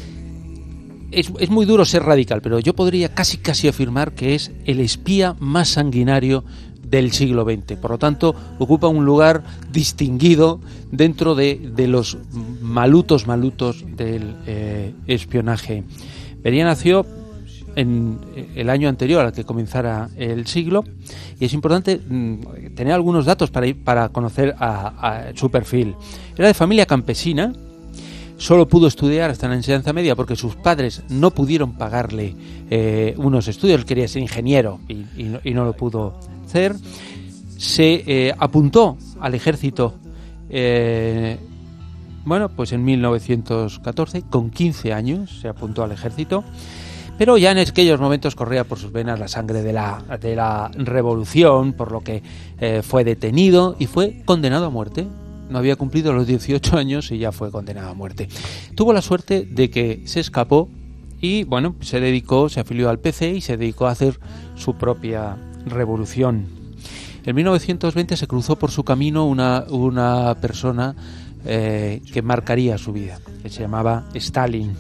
Es, es muy duro ser radical, pero yo podría casi casi afirmar que es el espía más sanguinario del siglo veinte. Por lo tanto, ocupa un lugar distinguido dentro de, de los malutos malutos del eh, espionaje. Beria nació en el año anterior al que comenzara el siglo, y es importante mmm, tener algunos datos para, ir, para conocer a, a su perfil. Era de familia campesina, solo pudo estudiar hasta la enseñanza media porque sus padres no pudieron pagarle eh, unos estudios. Él quería ser ingeniero y, y, no, y no lo pudo hacer. Se eh, apuntó al ejército eh, bueno, pues en mil novecientos catorce, con quince años se apuntó al ejército. Pero ya en aquellos momentos corría por sus venas la sangre de la, de la revolución, por lo que eh, fue detenido y fue condenado a muerte. No había cumplido los dieciocho años y ya fue condenado a muerte. Tuvo la suerte de que se escapó y, bueno, se dedicó, se afilió al P C y se dedicó a hacer su propia revolución. En mil novecientos veinte se cruzó por su camino una, una persona eh, que marcaría su vida, que se llamaba Stalin.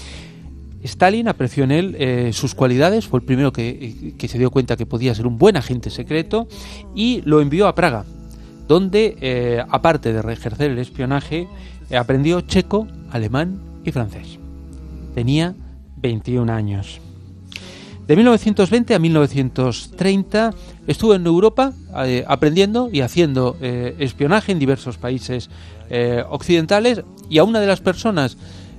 Stalin apreció en él eh, sus cualidades, fue el primero que, que se dio cuenta que podía ser un buen agente secreto y lo envió a Praga, donde, eh, aparte de ejercer el espionaje, eh, aprendió checo, alemán y francés. Tenía veintiún años. De mil novecientos veinte a mil novecientos treinta estuvo en Europa eh, aprendiendo y haciendo eh, espionaje en diversos países eh, occidentales, y a una de las personas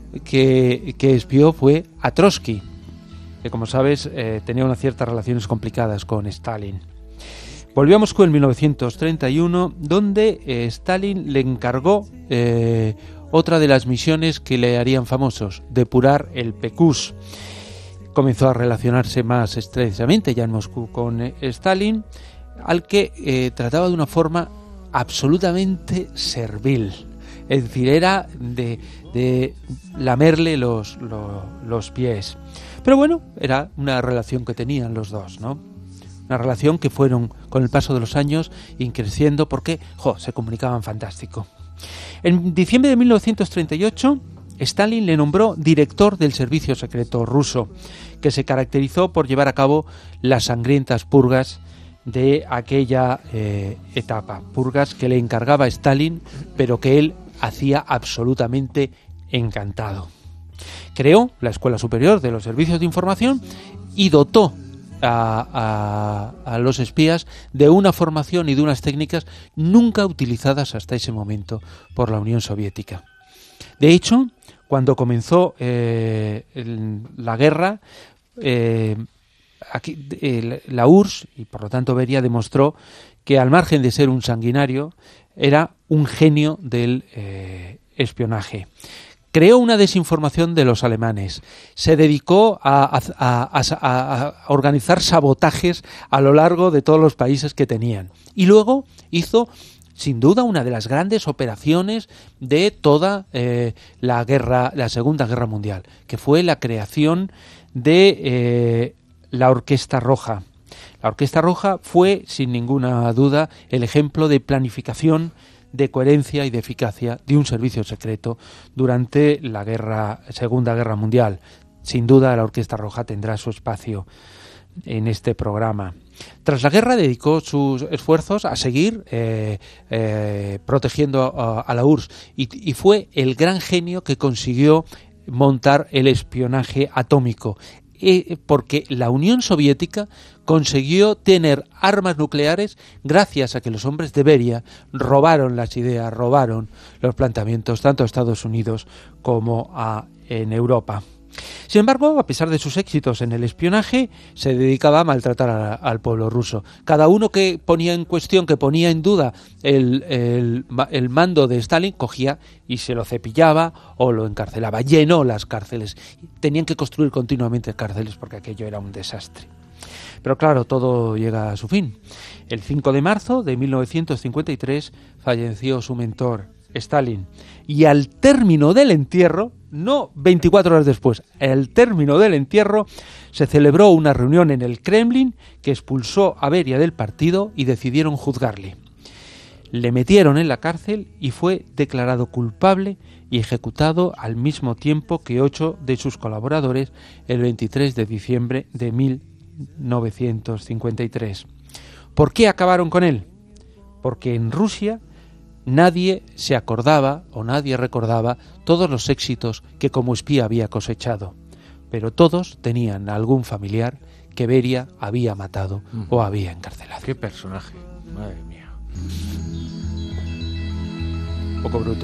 Que, que espió fue a Trotsky, que como sabes eh, tenía unas ciertas relaciones complicadas con Stalin. Volvió a Moscú en mil novecientos treinta y uno, donde eh, Stalin le encargó eh, otra de las misiones que le harían famosos, depurar el P Q S. Comenzó a relacionarse más estrechamente ya en Moscú con eh, Stalin, al que eh, trataba de una forma absolutamente servil. Es decir, era de, de lamerle los, los, los pies. Pero bueno, era una relación que tenían los dos, ¿no? Una relación que fueron, con el paso de los años, creciendo porque, jo, se comunicaban fantástico. En diciembre de mil novecientos treinta y ocho, Stalin le nombró director del servicio secreto ruso, que se caracterizó por llevar a cabo las sangrientas purgas de aquella eh, etapa. Purgas que le encargaba Stalin, pero que él hacía absolutamente encantado. Creó la Escuela Superior de los Servicios de Información y dotó a, a, a los espías de una formación y de unas técnicas nunca utilizadas hasta ese momento por la Unión Soviética. De hecho, cuando comenzó eh, el, la guerra, eh, aquí, el, la U R S S, y por lo tanto Beria, demostró que al margen de ser un sanguinario, era un genio del eh, espionaje. Creó una desinformación de los alemanes, se dedicó a, a, a, a, a organizar sabotajes a lo largo de todos los países que tenían. Y luego hizo, sin duda, una de las grandes operaciones de toda eh, la guerra, la Segunda Guerra Mundial, que fue la creación de eh, la Orquesta Roja. La Orquesta Roja fue, sin ninguna duda, el ejemplo de planificación, de coherencia y de eficacia de un servicio secreto durante la guerra, Segunda Guerra Mundial. Sin duda, la Orquesta Roja tendrá su espacio en este programa. Tras la guerra dedicó sus esfuerzos a seguir eh, eh, protegiendo a, a la U R S S y, y fue el gran genio que consiguió montar el espionaje atómico, eh, porque la Unión Soviética consiguió tener armas nucleares gracias a que los hombres de Beria robaron las ideas, robaron los planteamientos tanto a Estados Unidos como a, en Europa. Sin embargo, a pesar de sus éxitos en el espionaje, se dedicaba a maltratar a, al pueblo ruso. Cada uno que ponía en cuestión, que ponía en duda el, el, el mando de Stalin, cogía y se lo cepillaba o lo encarcelaba. Llenó las cárceles. Tenían que construir continuamente cárceles porque aquello era un desastre. Pero claro, todo llega a su fin. El cinco de marzo de mil novecientos cincuenta y tres falleció su mentor, Stalin. Y al término del entierro, no veinticuatro horas después, al término del entierro, se celebró una reunión en el Kremlin que expulsó a Beria del partido y decidieron juzgarle. Le metieron en la cárcel y fue declarado culpable y ejecutado al mismo tiempo que ocho de sus colaboradores el veintitrés de diciembre de mil novecientos cincuenta y tres. ¿Por qué acabaron con él? Porque en Rusia nadie se acordaba o nadie recordaba todos los éxitos que como espía había cosechado, pero todos tenían a algún familiar que Beria había matado uh-huh. o había encarcelado. ¡Qué personaje! Madre mía. Un poco bruto.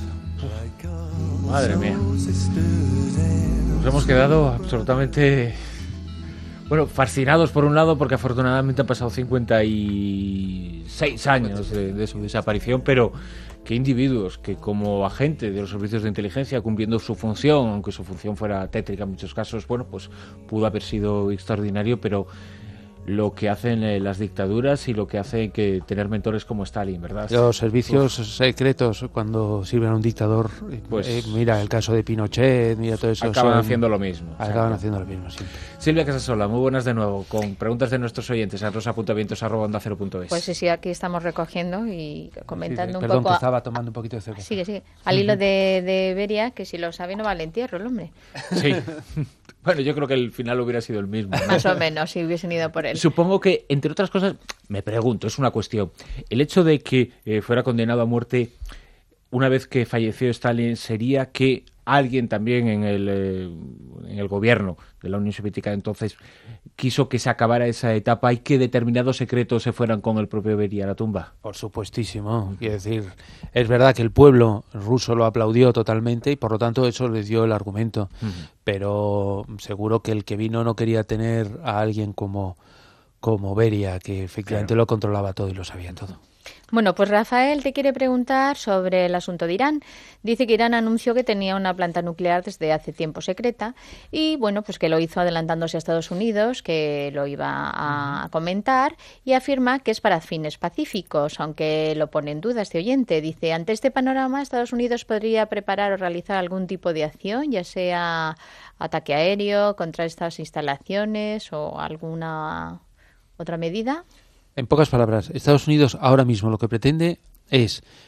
Madre mía. Nos hemos quedado absolutamente... Bueno, fascinados por un lado porque afortunadamente han pasado cincuenta y seis años de, de su desaparición, pero qué individuos que como agente de los servicios de inteligencia cumpliendo su función, aunque su función fuera tétrica en muchos casos, bueno, pues pudo haber sido extraordinario, pero lo que hacen eh, las dictaduras y lo que hace que tener mentores como Stalin, ¿verdad? Los servicios Uf. secretos cuando sirven a un dictador, pues eh, mira el caso de Pinochet, mira todo eso. Acaban son, haciendo lo mismo. Acaban haciendo lo mismo, siempre. Silvia Casasola, muy buenas de nuevo, con preguntas de nuestros oyentes a rosa punto vientos arroba onda cero punto es. Pues sí, sí, aquí estamos recogiendo y comentando sí, sí, un perdón, poco... Perdón, que estaba tomando un poquito de cerveza. Sigue, sigue. Al hilo de, de Beria, que si lo sabe no va al entierro el hombre. Sí. Bueno, yo creo que el final hubiera sido el mismo, ¿no? Más o menos, si hubiesen ido por él. Supongo que, entre otras cosas, me pregunto, es una cuestión, el hecho de que eh, fuera condenado a muerte una vez que falleció Stalin, ¿sería que alguien también en el, eh, en el gobierno de la Unión Soviética de entonces quiso que se acabara esa etapa y que determinados secretos se fueran con el propio Beria a la tumba? Por supuestísimo. Quiero decir, es verdad que el pueblo ruso lo aplaudió totalmente y por lo tanto eso les dio el argumento. Uh-huh. Pero seguro que el que vino no quería tener a alguien como, como Beria, que efectivamente claro. lo controlaba todo y lo sabía todo. Bueno, pues Rafael te quiere preguntar sobre el asunto de Irán. Dice que Irán anunció que tenía una planta nuclear desde hace tiempo secreta y, bueno, pues que lo hizo adelantándose a Estados Unidos, que lo iba a comentar, y afirma que es para fines pacíficos, aunque lo pone en duda este oyente. Dice, ante este panorama, Estados Unidos podría preparar o realizar algún tipo de acción, ya sea ataque aéreo contra estas instalaciones o alguna otra medida. En pocas palabras, Estados Unidos ahora mismo lo que pretende es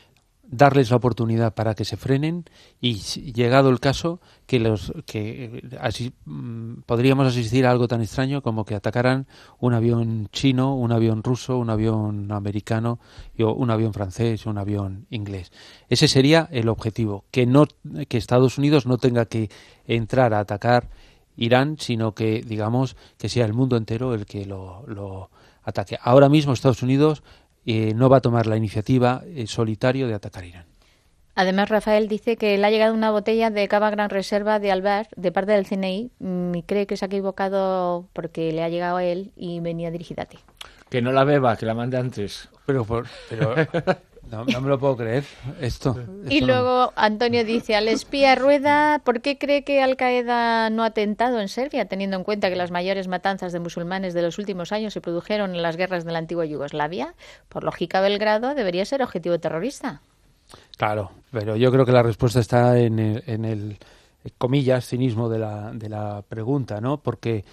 darles la oportunidad para que se frenen y, llegado el caso, que los que así mmm, podríamos asistir a algo tan extraño como que atacaran un avión chino, un avión ruso, un avión americano, y un avión francés, un avión inglés. Ese sería el objetivo, que no que Estados Unidos no tenga que entrar a atacar Irán, sino que, digamos, que sea el mundo entero el que lo, lo ataque. Ahora mismo Estados Unidos Eh, no va a tomar la iniciativa eh, solitario de atacar Irán. Además, Rafael dice que le ha llegado una botella de cava Gran Reserva de Albert de parte del C N I y cree que se ha equivocado porque le ha llegado a él y venía dirigida a ti. Que no la beba, que la mande antes. Pero, por, pero no, no me lo puedo creer. Esto. Y esto luego no. Antonio dice al espía Rueda, ¿por qué cree que Al-Qaeda no ha atentado en Serbia, teniendo en cuenta que las mayores matanzas de musulmanes de los últimos años se produjeron en las guerras de la antigua Yugoslavia? Por lógica, Belgrado debería ser objetivo terrorista. Claro, pero yo creo que la respuesta está en el, en el comillas, cinismo de la, de la pregunta, ¿no? Porque,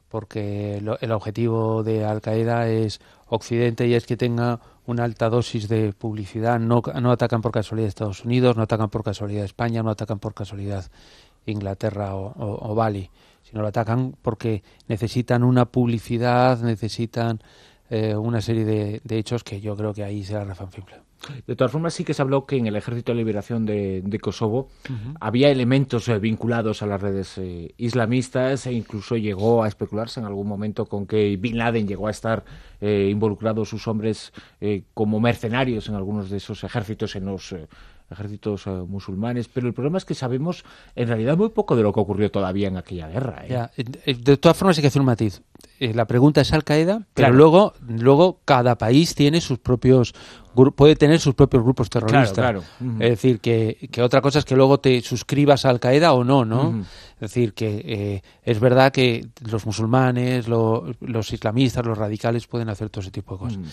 porque lo, el objetivo de Al-Qaeda es Occidente y es que tenga una alta dosis de publicidad. No, no atacan por casualidad Estados Unidos, no atacan por casualidad España, no atacan por casualidad Inglaterra o, o, o Bali, sino lo atacan porque necesitan una publicidad, necesitan eh, una serie de, de hechos que yo creo que ahí será refanfible. De todas formas, sí que se habló que en el Ejército de Liberación de, de Kosovo uh-huh. había elementos eh, vinculados a las redes eh, islamistas e incluso llegó a especularse en algún momento con que Bin Laden llegó a estar eh, involucrados sus hombres eh, como mercenarios en algunos de esos ejércitos, en los eh, ejércitos eh, musulmanes. Pero el problema es que sabemos en realidad muy poco de lo que ocurrió todavía en aquella guerra. ¿eh? Ya, de todas formas hay que hacer un matiz. Eh, la pregunta es Al-Qaeda, pero claro. luego, luego cada país tiene sus propios puede tener sus propios grupos terroristas. Claro, claro. Uh-huh. Es decir, que, que otra cosa es que luego te suscribas a Al-Qaeda o no, ¿no? Uh-huh. Es decir, que eh, es verdad que los musulmanes, lo, los islamistas, los radicales pueden hacer todo ese tipo de cosas. Uh-huh.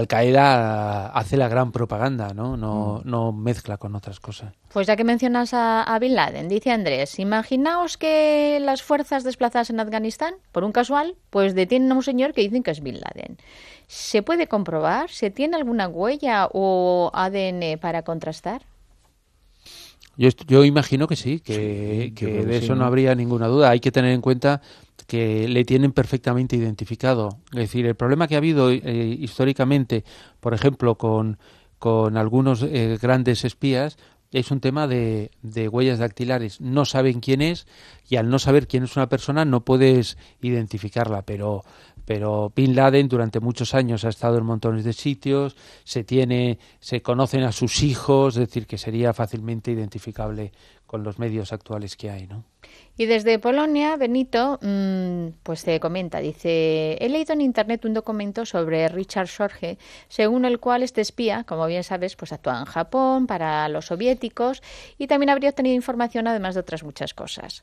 Al-Qaeda hace la gran propaganda, ¿no? No, uh-huh. no mezcla con otras cosas. Pues ya que mencionas a, a Bin Laden, dice Andrés, imaginaos que las fuerzas desplazadas en Afganistán, por un casual, pues detienen a un señor que dicen que es Bin Laden. ¿Se puede comprobar? ¿Se tiene alguna huella o A D N para contrastar? Yo, yo imagino que sí, que, sí, que de de sí, eso ¿no? no habría ninguna duda. Hay que tener en cuenta que le tienen perfectamente identificado. Es decir, el problema que ha habido eh, históricamente, por ejemplo, con, con algunos eh, grandes espías, es un tema de, de huellas dactilares. No saben quién es y al no saber quién es una persona no puedes identificarla, pero... pero Bin Laden durante muchos años ha estado en montones de sitios, se tiene, se conocen a sus hijos, es decir, que sería fácilmente identificable con los medios actuales que hay, ¿no? Y desde Polonia, Benito, mmm, pues te comenta, dice, he leído en internet un documento sobre Richard Sorge, según el cual este espía, como bien sabes, pues actuaba en Japón para los soviéticos y también habría obtenido información además de otras muchas cosas.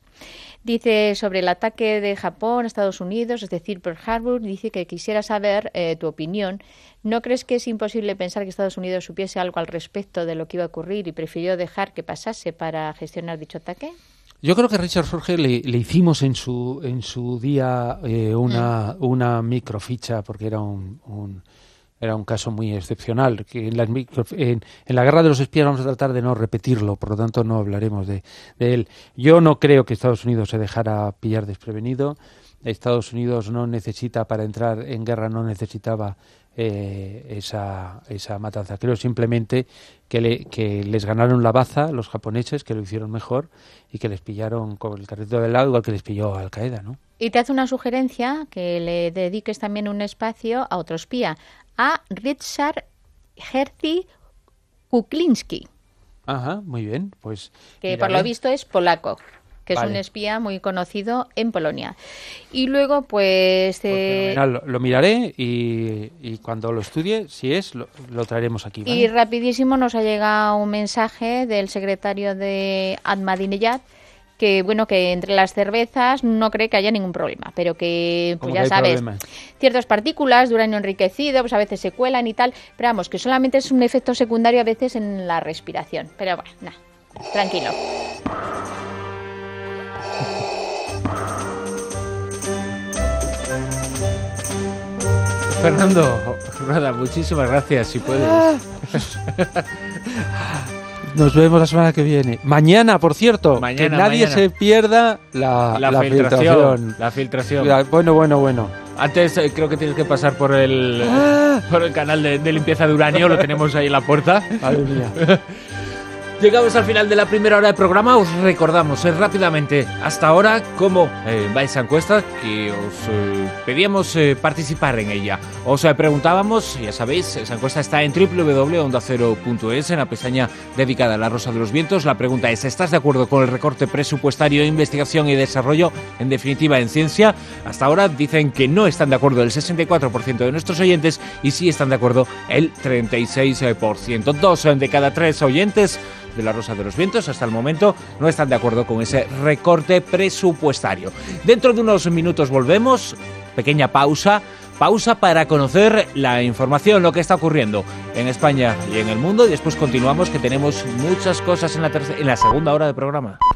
Dice sobre el ataque de Japón a Estados Unidos, es decir, Pearl Harbor, dice que quisiera saber eh, tu opinión. ¿No crees que es imposible pensar que Estados Unidos supiese algo al respecto de lo que iba a ocurrir y prefirió dejar que pasase para gestionar dicho ataque? Yo creo que a Richard Sorge le, le hicimos en su en su día eh, una mm. una microficha porque era un, un era un caso muy excepcional. Que en, las micro, en, en la guerra de los espías vamos a tratar de no repetirlo, por lo tanto no hablaremos de, de él. Yo no creo que Estados Unidos se dejara pillar desprevenido. Estados Unidos no necesita, para entrar en guerra, no necesitaba eh, esa, esa matanza. Creo simplemente que, le, que les ganaron la baza los japoneses, que lo hicieron mejor y que les pillaron con el carrito del lado, igual que les pilló a Al-Qaeda, ¿no? Y te hace una sugerencia, que le dediques también un espacio a otro espía, a Richard Jerzy Kuklinski. Ajá, muy bien. Pues que miraré. Por lo visto es polaco, que vale. es un espía muy conocido en Polonia. Y luego, pues... Eh... pues lo, lo miraré y, y cuando lo estudie, si es, lo, lo traeremos aquí. ¿vale? Y rapidísimo nos ha llegado un mensaje del secretario de Ahmadinejad, que bueno, que entre las cervezas no cree que haya ningún problema, pero que, pues ya sabes, problemas? Ciertas partículas de uranio enriquecido, pues a veces se cuelan y tal, pero vamos, que solamente es un efecto secundario a veces en la respiración. Pero bueno, nada, tranquilo. Fernando, Nada, muchísimas gracias, si puedes. Nos vemos la semana que viene. Mañana, por cierto, Mañana, que nadie mañana. se pierda la, La, la filtración, filtración. La filtración. La- bueno, bueno, bueno. Antes eh, creo que tienes que pasar por el, Ah. por el canal de, de limpieza de uranio, lo tenemos ahí en la puerta. Madre mía. Llegamos al final de la primera hora de programa. Os recordamos eh, rápidamente hasta ahora cómo eh, va esa encuesta que os eh, pedíamos eh, participar en ella. Os eh, preguntábamos, ya sabéis, esa encuesta está en doble u doble u doble u punto onda cero punto es, en la pestaña dedicada a la Rosa de los Vientos. La pregunta es, ¿estás de acuerdo con el recorte presupuestario, investigación y desarrollo, en definitiva en ciencia? Hasta ahora dicen que no están de acuerdo el sesenta y cuatro por ciento de nuestros oyentes y sí están de acuerdo el treinta y seis por ciento. Dos de cada tres oyentes de la Rosa de los Vientos hasta el momento no están de acuerdo con ese recorte presupuestario. Dentro de unos minutos volvemos, pequeña pausa, pausa para conocer la información, lo que está ocurriendo en España y en el mundo, y después continuamos, que tenemos muchas cosas en la, tercera, en la segunda hora del programa.